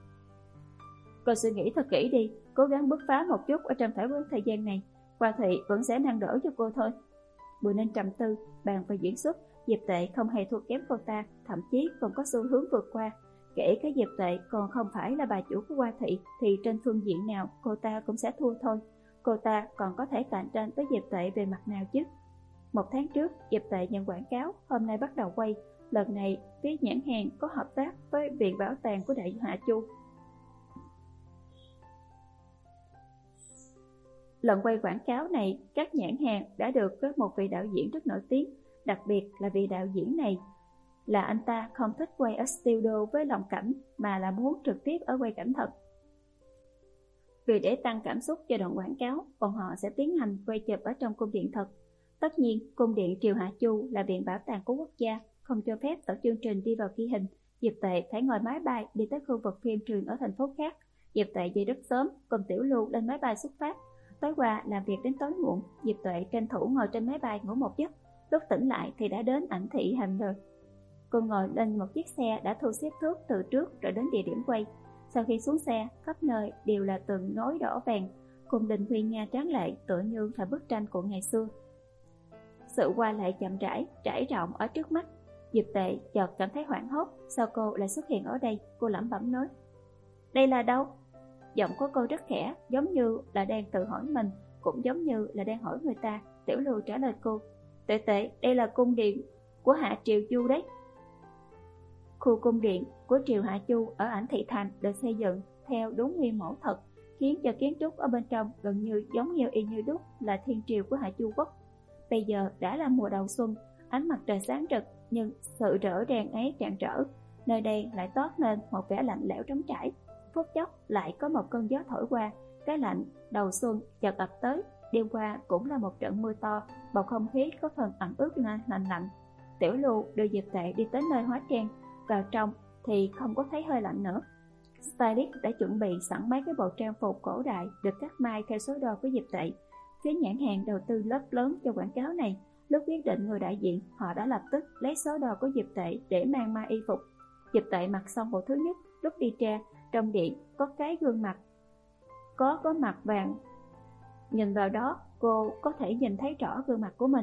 cô suy nghĩ thật kỹ đi, cố gắng bứt phá một chút ở trong khoảng thời gian này, Hoa Thị vẫn sẽ nâng đỡ cho cô thôi. Bùi Ninh trầm tư, bàn về diễn xuất, Diệp Tệ không hề thua kém cô ta, thậm chí còn có xu hướng vượt qua. Kể cả Diệp Tệ còn không phải là bà chủ của Hoa Thị, thì trên phương diện nào cô ta cũng sẽ thua thôi. Cô ta còn có thể cạnh tranh với Diệp Tệ về mặt nào chứ? Một tháng trước, Diệp Tệ nhận quảng cáo, hôm nay bắt đầu quay. Lần này, phía nhãn hàng có hợp tác với Viện Bảo tàng của Đại Hạ Chu. Lần quay quảng cáo này, các nhãn hàng đã được với một vị đạo diễn rất nổi tiếng. Đặc biệt là vị đạo diễn này là anh ta không thích quay ở studio với lồng cảnh, mà là muốn trực tiếp ở quay cảnh thật. Vì để tăng cảm xúc cho đoạn quảng cáo, bọn họ sẽ tiến hành quay chụp ở trong cung điện thật. Tất nhiên, cung điện Triều Hạ Chu là viện bảo tàng của quốc gia, không cho phép tổ chương trình đi vào ghi hình. Diệp Tệ phải ngồi máy bay đi tới khu vực phim trường ở thành phố khác. Diệp Tệ dậy rất sớm, cùng Tiểu Lưu lên máy bay xuất phát. Tối qua làm việc đến tối muộn, Diệp Tệ tranh thủ ngồi trên máy bay ngủ một giấc. Lúc tỉnh lại thì đã đến ảnh thị hành rồi. Cô ngồi lên một chiếc xe đã thu xếp trước từ trước rồi đến địa điểm quay. Sau khi xuống xe, khắp nơi đều là từng ngói đỏ vàng, cung đình huy nga tráng lệ tựa như là bức tranh của ngày xưa. Sự qua lại chậm rãi, trải rộng ở trước mắt. Diệp Tệ chợt cảm thấy hoảng hốt, sao cô lại xuất hiện ở đây? Cô lẩm bẩm nói, đây là đâu? Giọng của cô rất khẽ, giống như là đang tự hỏi mình, cũng giống như là đang hỏi người ta. Tiểu Lưu trả lời cô, Tệ Tệ, đây là cung điện của Hạ Triều Chu đấy. Khu cung điện của Triều Hạ Chu ở Ảnh Thị Thành được xây dựng theo đúng nguyên mẫu thật, khiến cho kiến trúc ở bên trong gần như giống như y như đúc là thiên triều của Hạ Chu quốc. Bây giờ đã là mùa đầu xuân, ánh mặt trời sáng rực, nhưng sự rỡ ràng ấy tràn trở, nơi đây lại toát lên một vẻ lạnh lẽo trống trải. Phút chốc lại có một cơn gió thổi qua, cái lạnh đầu xuân chợt ập tới. Đêm qua cũng là một trận mưa to, bầu không khí có phần ẩm ướt nên lạnh lạnh. Tiểu Lưu đưa Diệp Tệ đi tới nơi hóa trang, vào trong thì không có thấy hơi lạnh nữa. Stylist đã chuẩn bị sẵn mấy cái bộ trang phục cổ đại được cắt may theo số đo của Diệp Tệ. Phía nhãn hàng đầu tư lớp lớn cho quảng cáo này, lúc quyết định người đại diện, họ đã lập tức lấy số đo của Diệp Tệ để mang ma y phục. Diệp Tệ mặc xong bộ thứ nhất, lúc đi ra, trong điện có cái gương mặt, có có mặt vàng. Nhìn vào đó, cô có thể nhìn thấy rõ gương mặt của mình.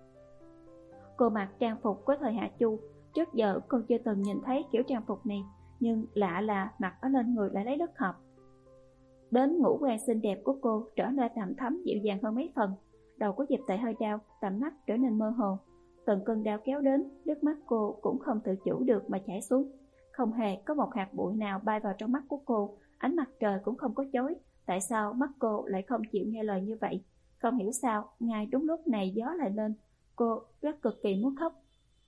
Cô mặc trang phục của thời Hạ Chu, trước giờ cô chưa từng nhìn thấy kiểu trang phục này, nhưng lạ là mặc ở lên người lại lấy rất hợp. Đến ngũ quan xinh đẹp của cô trở nên đằm thắm dịu dàng hơn mấy phần. Đầu của Diệp Tệ hơi đau, tầm mắt trở nên mơ hồ. Từng cơn đau kéo đến, nước mắt cô cũng không tự chủ được mà chảy xuống. Không hề có một hạt bụi nào bay vào trong mắt của cô, ánh mặt trời cũng không có chói. Tại sao mắt cô lại không chịu nghe lời như vậy? Không hiểu sao, ngay đúng lúc này gió lại lên, cô rất cực kỳ muốn khóc.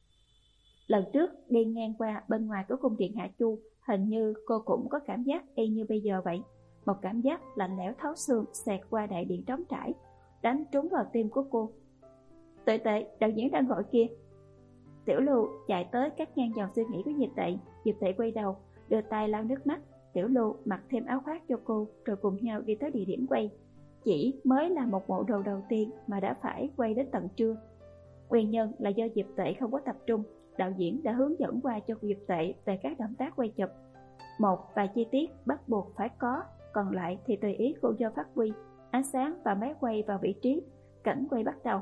Lần trước đi ngang qua bên ngoài của cung điện Hạ Chu, hình như cô cũng có cảm giác y như bây giờ vậy. Một cảm giác lạnh lẽo thấu xương xẹt qua đại điện trống trải, đánh trúng vào tim của cô. Tệ Tệ, đạo diễn đang gọi kia. Tiểu Lưu chạy tới cắt ngang dòng suy nghĩ của Diệp Tệ. Diệp Tệ quay đầu, đưa tay lau nước mắt. Tiểu Lưu mặc thêm áo khoác cho cô, rồi cùng nhau đi tới địa điểm quay. Chỉ mới là một bộ đồ đầu tiên mà đã phải quay đến tận trưa. Nguyên nhân là do Diệp Tệ không có tập trung. Đạo diễn đã hướng dẫn qua cho Diệp Tệ về các động tác quay chụp. Một vài chi tiết bắt buộc phải có, còn lại thì tùy ý cô cho phát huy. Ánh sáng và máy quay vào vị trí, cảnh quay bắt đầu.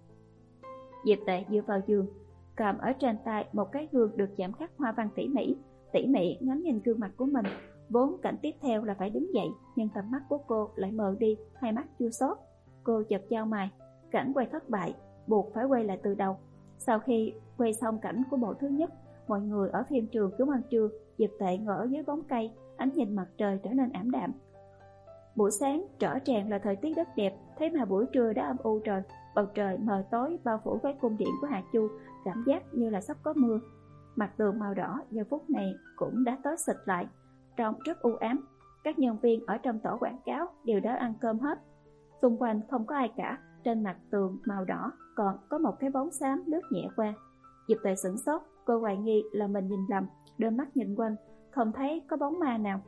Diệp Tệ dựa vào giường, cầm ở trên tay một cái gương được chạm khắc hoa văn tỉ mỉ, tỉ mỉ ngắm nhìn gương mặt của mình. Vốn cảnh tiếp theo là phải đứng dậy, nhưng tầm mắt của cô lại mờ đi, hai mắt chua xót. Cô chợt chau mày, cảnh quay thất bại, buộc phải quay lại từ đầu. Sau khi quay xong cảnh của bộ thứ nhất, mọi người ở phim trường chúng ăn trưa. Diệp Tệ ngồi ở dưới bóng cây, ánh nhìn mặt trời trở nên ảm đạm. Buổi sáng rõ ràng là thời tiết rất đẹp, thế mà buổi trưa đã âm u rồi. Bầu trời mờ tối bao phủ với cung điện của Hạ Chu, cảm giác như là sắp có mưa. Mặt tường màu đỏ giờ phút này cũng đã tối xịt lại, trông rất u ám. Các nhân viên ở trong tổ quảng cáo đều đã ăn cơm hết, xung quanh không có ai cả. Trên mặt tường màu đỏ còn có một cái bóng xám lướt nhẹ qua. Diệp Tệ sửng sốt, cô hoài nghi là mình nhìn lầm, đưa mắt nhìn quanh, không thấy có bóng ma nào.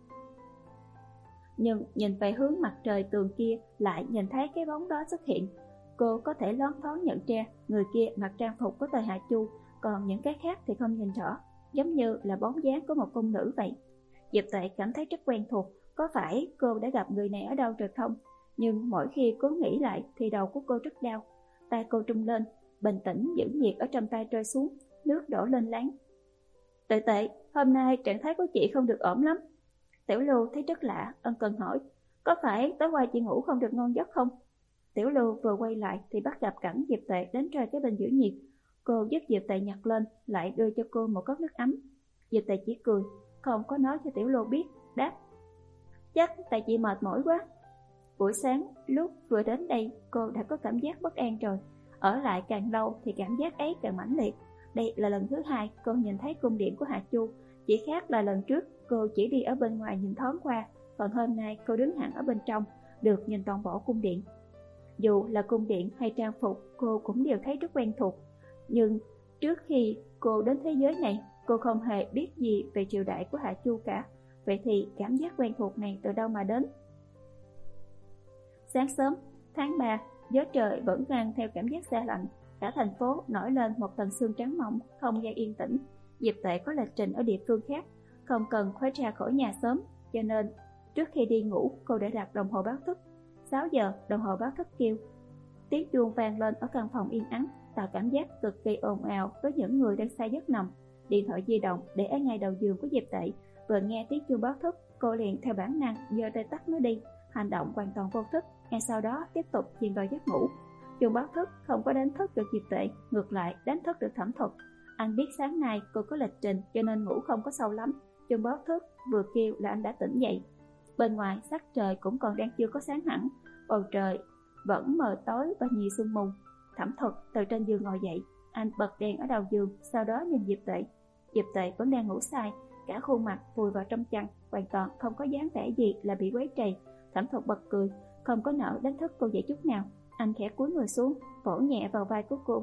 Nhưng nhìn về hướng mặt trời tường kia lại nhìn thấy cái bóng đó xuất hiện. Cô có thể loáng thoáng nhận ra người kia mặc trang phục của thời Hạ Chu, còn những cái khác thì không nhìn rõ, giống như là bóng dáng của một cung nữ vậy. Diệp Tệ cảm thấy rất quen thuộc, có phải cô đã gặp người này ở đâu rồi không? Nhưng mỗi khi cố nghĩ lại thì đầu của cô rất đau. Tay cô trung lên, bình tĩnh giữ nhiệt ở trong tay rơi xuống, nước đổ lên láng. Tệ Tệ, hôm nay trạng thái của chị không được ổn lắm. Tiểu Lưu thấy rất lạ, ân cần hỏi, có phải tối qua chị ngủ không được ngon giấc không? Tiểu Lưu vừa quay lại thì bắt gặp cảnh Diệp Tệ đến rơi cái bình giữ nhiệt. Cô giúp Diệp Tệ nhặt lên, lại đưa cho cô một cốc nước ấm. Diệp Tệ chỉ cười, không có nói cho Tiểu Lưu biết, đáp, chắc tại chị mệt mỏi quá. Buổi sáng lúc vừa đến đây cô đã có cảm giác bất an rồi, ở lại càng lâu thì cảm giác ấy càng mãnh liệt. Đây là lần thứ hai cô nhìn thấy cung điện của Hạ Chu, chỉ khác là lần trước cô chỉ đi ở bên ngoài nhìn thoáng qua, còn hôm nay cô đứng hẳn ở bên trong, được nhìn toàn bộ cung điện. Dù là cung điện hay trang phục cô cũng đều thấy rất quen thuộc, nhưng trước khi cô đến thế giới này cô không hề biết gì về triều đại của Hạ Chu cả. Vậy thì cảm giác quen thuộc này từ đâu mà đến? Sáng sớm, tháng ba, gió trời vẫn mang theo cảm giác se lạnh. Cả thành phố nổi lên một tầng sương trắng mỏng, không gian yên tĩnh. Diệp Tệ có lịch trình ở địa phương khác, không cần phải ra khỏi nhà sớm, cho nên trước khi đi ngủ cô đã đặt đồng hồ báo thức. Sáu giờ đồng hồ báo thức kêu. Tiếng chuông vang lên ở căn phòng yên ắng, tạo cảm giác cực kỳ ồn ào với những người đang say giấc nồng. Điện thoại di động để ở ngay đầu giường của Diệp Tệ, vừa nghe tiếng chuông báo thức, cô liền theo bản năng giơ tay tắt nó đi, hành động hoàn toàn vô thức. Ngay sau đó tiếp tục chìm vào giấc ngủ. Chuông báo thức không có đánh thức được Diệp Tệ, ngược lại đánh thức được Thẩm Thuật. Anh biết sáng nay cô có lịch trình cho nên ngủ không có sâu lắm. Chuông báo thức vừa kêu là anh đã tỉnh dậy. Bên ngoài sắc trời cũng còn đang chưa có sáng hẳn, bầu trời vẫn mờ tối và nhiều sương mù. Thẩm Thuật từ trên giường ngồi dậy, anh bật đèn ở đầu giường, sau đó nhìn Diệp Tệ. Diệp Tệ vẫn đang ngủ say, cả khuôn mặt vùi vào trong chăn, hoàn toàn không có dáng vẻ gì là bị quấy rầy. Thẩm Thuật bật cười, không có nỡ đánh thức cô dậy chút nào. Anh khẽ cúi người xuống, vỗ nhẹ vào vai của cô.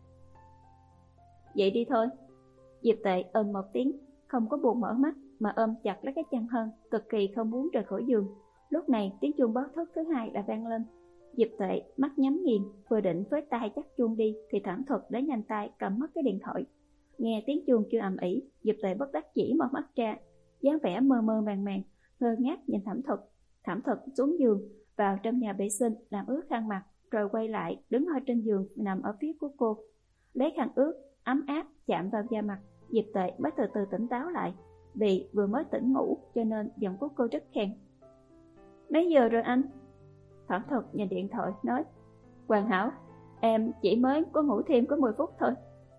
Dậy đi thôi. Diệp Tệ ôm một tiếng, không có buồn mở mắt mà ôm chặt lấy cái chăn hơn, cực kỳ không muốn rời khỏi giường. Lúc này tiếng chuông báo thức thứ hai đã vang lên. Diệp Tệ mắt nhắm nghiền, vừa định với tay chắc chuông đi thì Thẩm Thuật đã nhanh tay cầm mất cái điện thoại. Nghe tiếng chuông kêu ầm ĩ, Diệp Tệ bất đắc chỉ mở mắt ra, dáng vẻ mơ mơ màng màng, ngơ ngác nhìn Thẩm Thuật. Thẩm Thuật xuống giường, vào trong nhà vệ sinh làm ướt khăn mặt, rồi quay lại đứng ở trên giường nằm ở phía của cô, lấy khăn ướt ấm áp chạm vào da mặt. Diệp Tệ mới từ từ tỉnh táo lại, vì vừa mới tỉnh ngủ cho nên giọng của cô rất khen. Mấy giờ rồi anh? Thẩm Thuật nhìn điện thoại nói, hoàn hảo, em chỉ mới có ngủ thêm có mười phút thôi.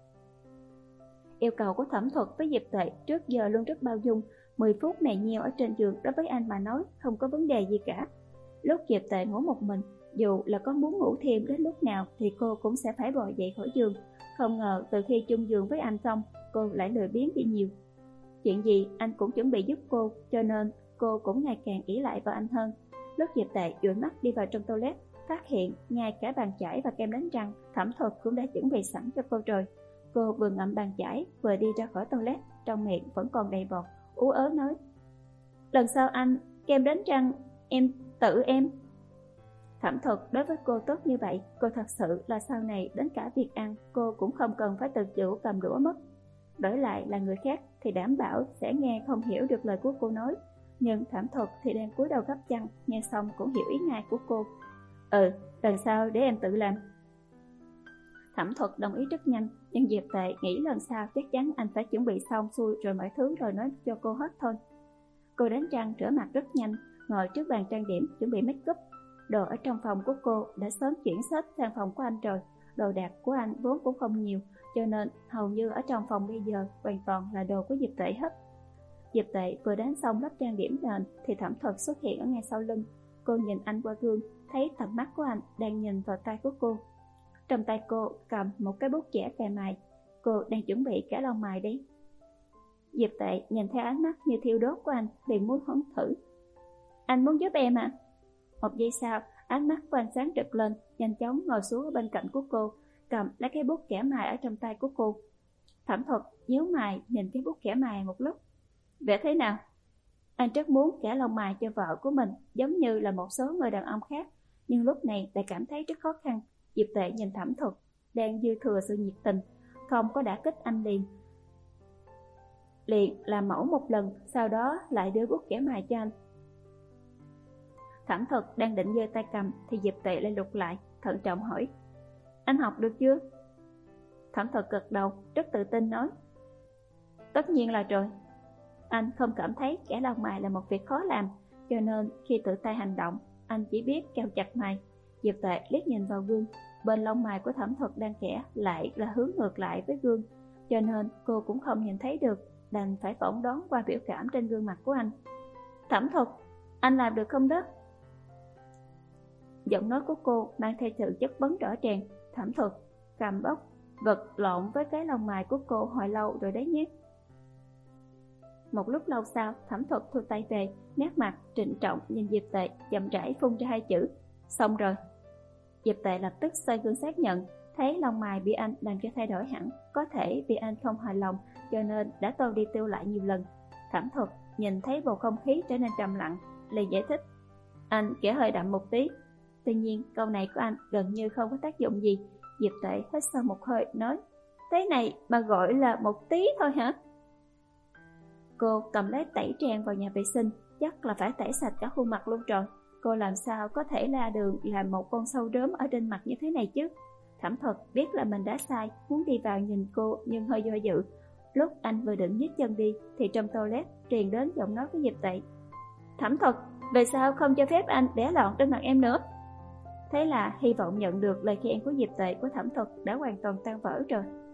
Yêu cầu của Thẩm Thuật với Diệp Tệ trước giờ luôn rất bao dung. Mười phút này nhiều ở trên giường đối với anh mà nói không có vấn đề gì cả. Lúc Diệp Tệ ngủ một mình, dù là có muốn ngủ thêm đến lúc nào thì cô cũng sẽ phải bò dậy khỏi giường. Không ngờ từ khi chung giường với anh xong, cô lại lười biếng đi nhiều. Chuyện gì anh cũng chuẩn bị giúp cô, cho nên cô cũng ngày càng ỷ lại vào anh hơn. Lúc Diệp Tệ dụi mắt đi vào trong toilet, phát hiện ngay cả bàn chải và kem đánh răng Thẩm Thuật cũng đã chuẩn bị sẵn cho cô rồi. Cô vừa ngậm bàn chải vừa đi ra khỏi toilet, trong miệng vẫn còn đầy bọt, ú ớ nói, lần sau anh kem đánh răng em tự em. Thẩm Thuật đối với cô tốt như vậy, cô thật sự là sau này đến cả việc ăn cô cũng không cần phải tự chủ cầm đũa mất. Đổi lại là người khác thì đảm bảo sẽ nghe không hiểu được lời của cô nói, nhưng Thẩm Thuật thì đang cúi đầu gấp chăn, nghe xong cũng hiểu ý ngay của cô. Ừ, lần sau để em tự làm. Thẩm Thuật đồng ý rất nhanh, nhưng Diệp Tệ nghĩ lần sau chắc chắn anh phải chuẩn bị xong xuôi rồi mọi thứ rồi nói cho cô hết thôi. Cô đánh răng rửa mặt rất nhanh, ngồi trước bàn trang điểm chuẩn bị make up. Đồ ở trong phòng của cô đã sớm chuyển xếp sang phòng của anh rồi. Đồ đạc của anh vốn cũng không nhiều, cho nên hầu như ở trong phòng bây giờ hoàn toàn là đồ của Diệp Tệ hết. Diệp Tệ vừa đánh xong lớp trang điểm nền thì Thẩm Thuật xuất hiện ở ngay sau lưng. Cô nhìn anh qua gương, thấy tầm mắt của anh đang nhìn vào tay của cô. Trong tay cô cầm một cái bút chẻ cài mài, cô đang chuẩn bị cả lông mày đấy. Diệp Tệ nhìn theo ánh mắt như thiêu đốt của anh, liền muốn hứng thử. Anh muốn giúp em à? Một giây sau, ánh mắt của anh sáng rực lên, nhanh chóng ngồi xuống ở bên cạnh của cô, cầm lấy cái bút kẻ mài ở trong tay của cô. Thẩm Thuật nhíu mày nhìn cái bút kẻ mài một lúc. Vẽ thế nào? Anh rất muốn kẻ lông mày cho vợ của mình, giống như là một số người đàn ông khác, nhưng lúc này lại cảm thấy rất khó khăn. Diệp Tệ nhìn Thẩm Thuật đang dư thừa sự nhiệt tình, không có đả kích anh liền. Liền làm mẫu một lần, sau đó lại đưa bút kẻ mài cho anh. Thẩm Thuật đang định giơ tay cầm thì Diệp Tệ lại lục lại, thận trọng hỏi, anh học được chưa? Thẩm Thuật gật đầu, rất tự tin nói, tất nhiên là rồi. Anh không cảm thấy kẻ lông mày là một việc khó làm, cho nên khi tự tay hành động, anh chỉ biết keo chặt mày. Diệp Tệ liếc nhìn vào gương, bên lông mày của Thẩm Thuật đang kẻ lại là hướng ngược lại với gương, cho nên cô cũng không nhìn thấy được, đành phải phỏng đoán qua biểu cảm trên gương mặt của anh. Thẩm Thuật, anh làm được không đó? Giọng nói của cô mang theo sự chất vấn rõ ràng. Thẩm Thuật cầm bốc vật lộn với cái lông mày của cô hồi lâu rồi đấy nhé. Một lúc lâu sau, Thẩm Thuật thu tay về, nét mặt trịnh trọng nhìn Diệp Tệ, chậm rãi phun ra hai chữ, xong rồi. Diệp Tệ lập tức xoay gương xác nhận, thấy lông mày bị anh làm cho thay đổi hẳn, có thể vì anh không hài lòng cho nên đã tô đi tiêu lại nhiều lần. Thẩm Thuật nhìn thấy bầu không khí trở nên trầm lặng, liền giải thích, anh kẻ hơi đậm một tí. Tuy nhiên câu này của anh gần như không có tác dụng gì. Diệp Tệ hít sâu một hơi nói, thế này mà gọi là một tí thôi hả? Cô cầm lấy tẩy trang vào nhà vệ sinh, chắc là phải tẩy sạch cả khuôn mặt luôn rồi. Cô làm sao có thể la đường làm một con sâu đốm ở trên mặt như thế này chứ? Thẩm Thuật biết là mình đã sai, muốn đi vào nhìn cô nhưng hơi do dự. Lúc anh vừa định nhích chân đi thì trong toilet truyền đến giọng nói của Diệp Tị. Thẩm Thuật, về sao không cho phép anh đẻ lọn trên mặt em nữa? Thế là hy vọng nhận được lời khen của Diệp Tị của Thẩm Thuật đã hoàn toàn tan vỡ rồi.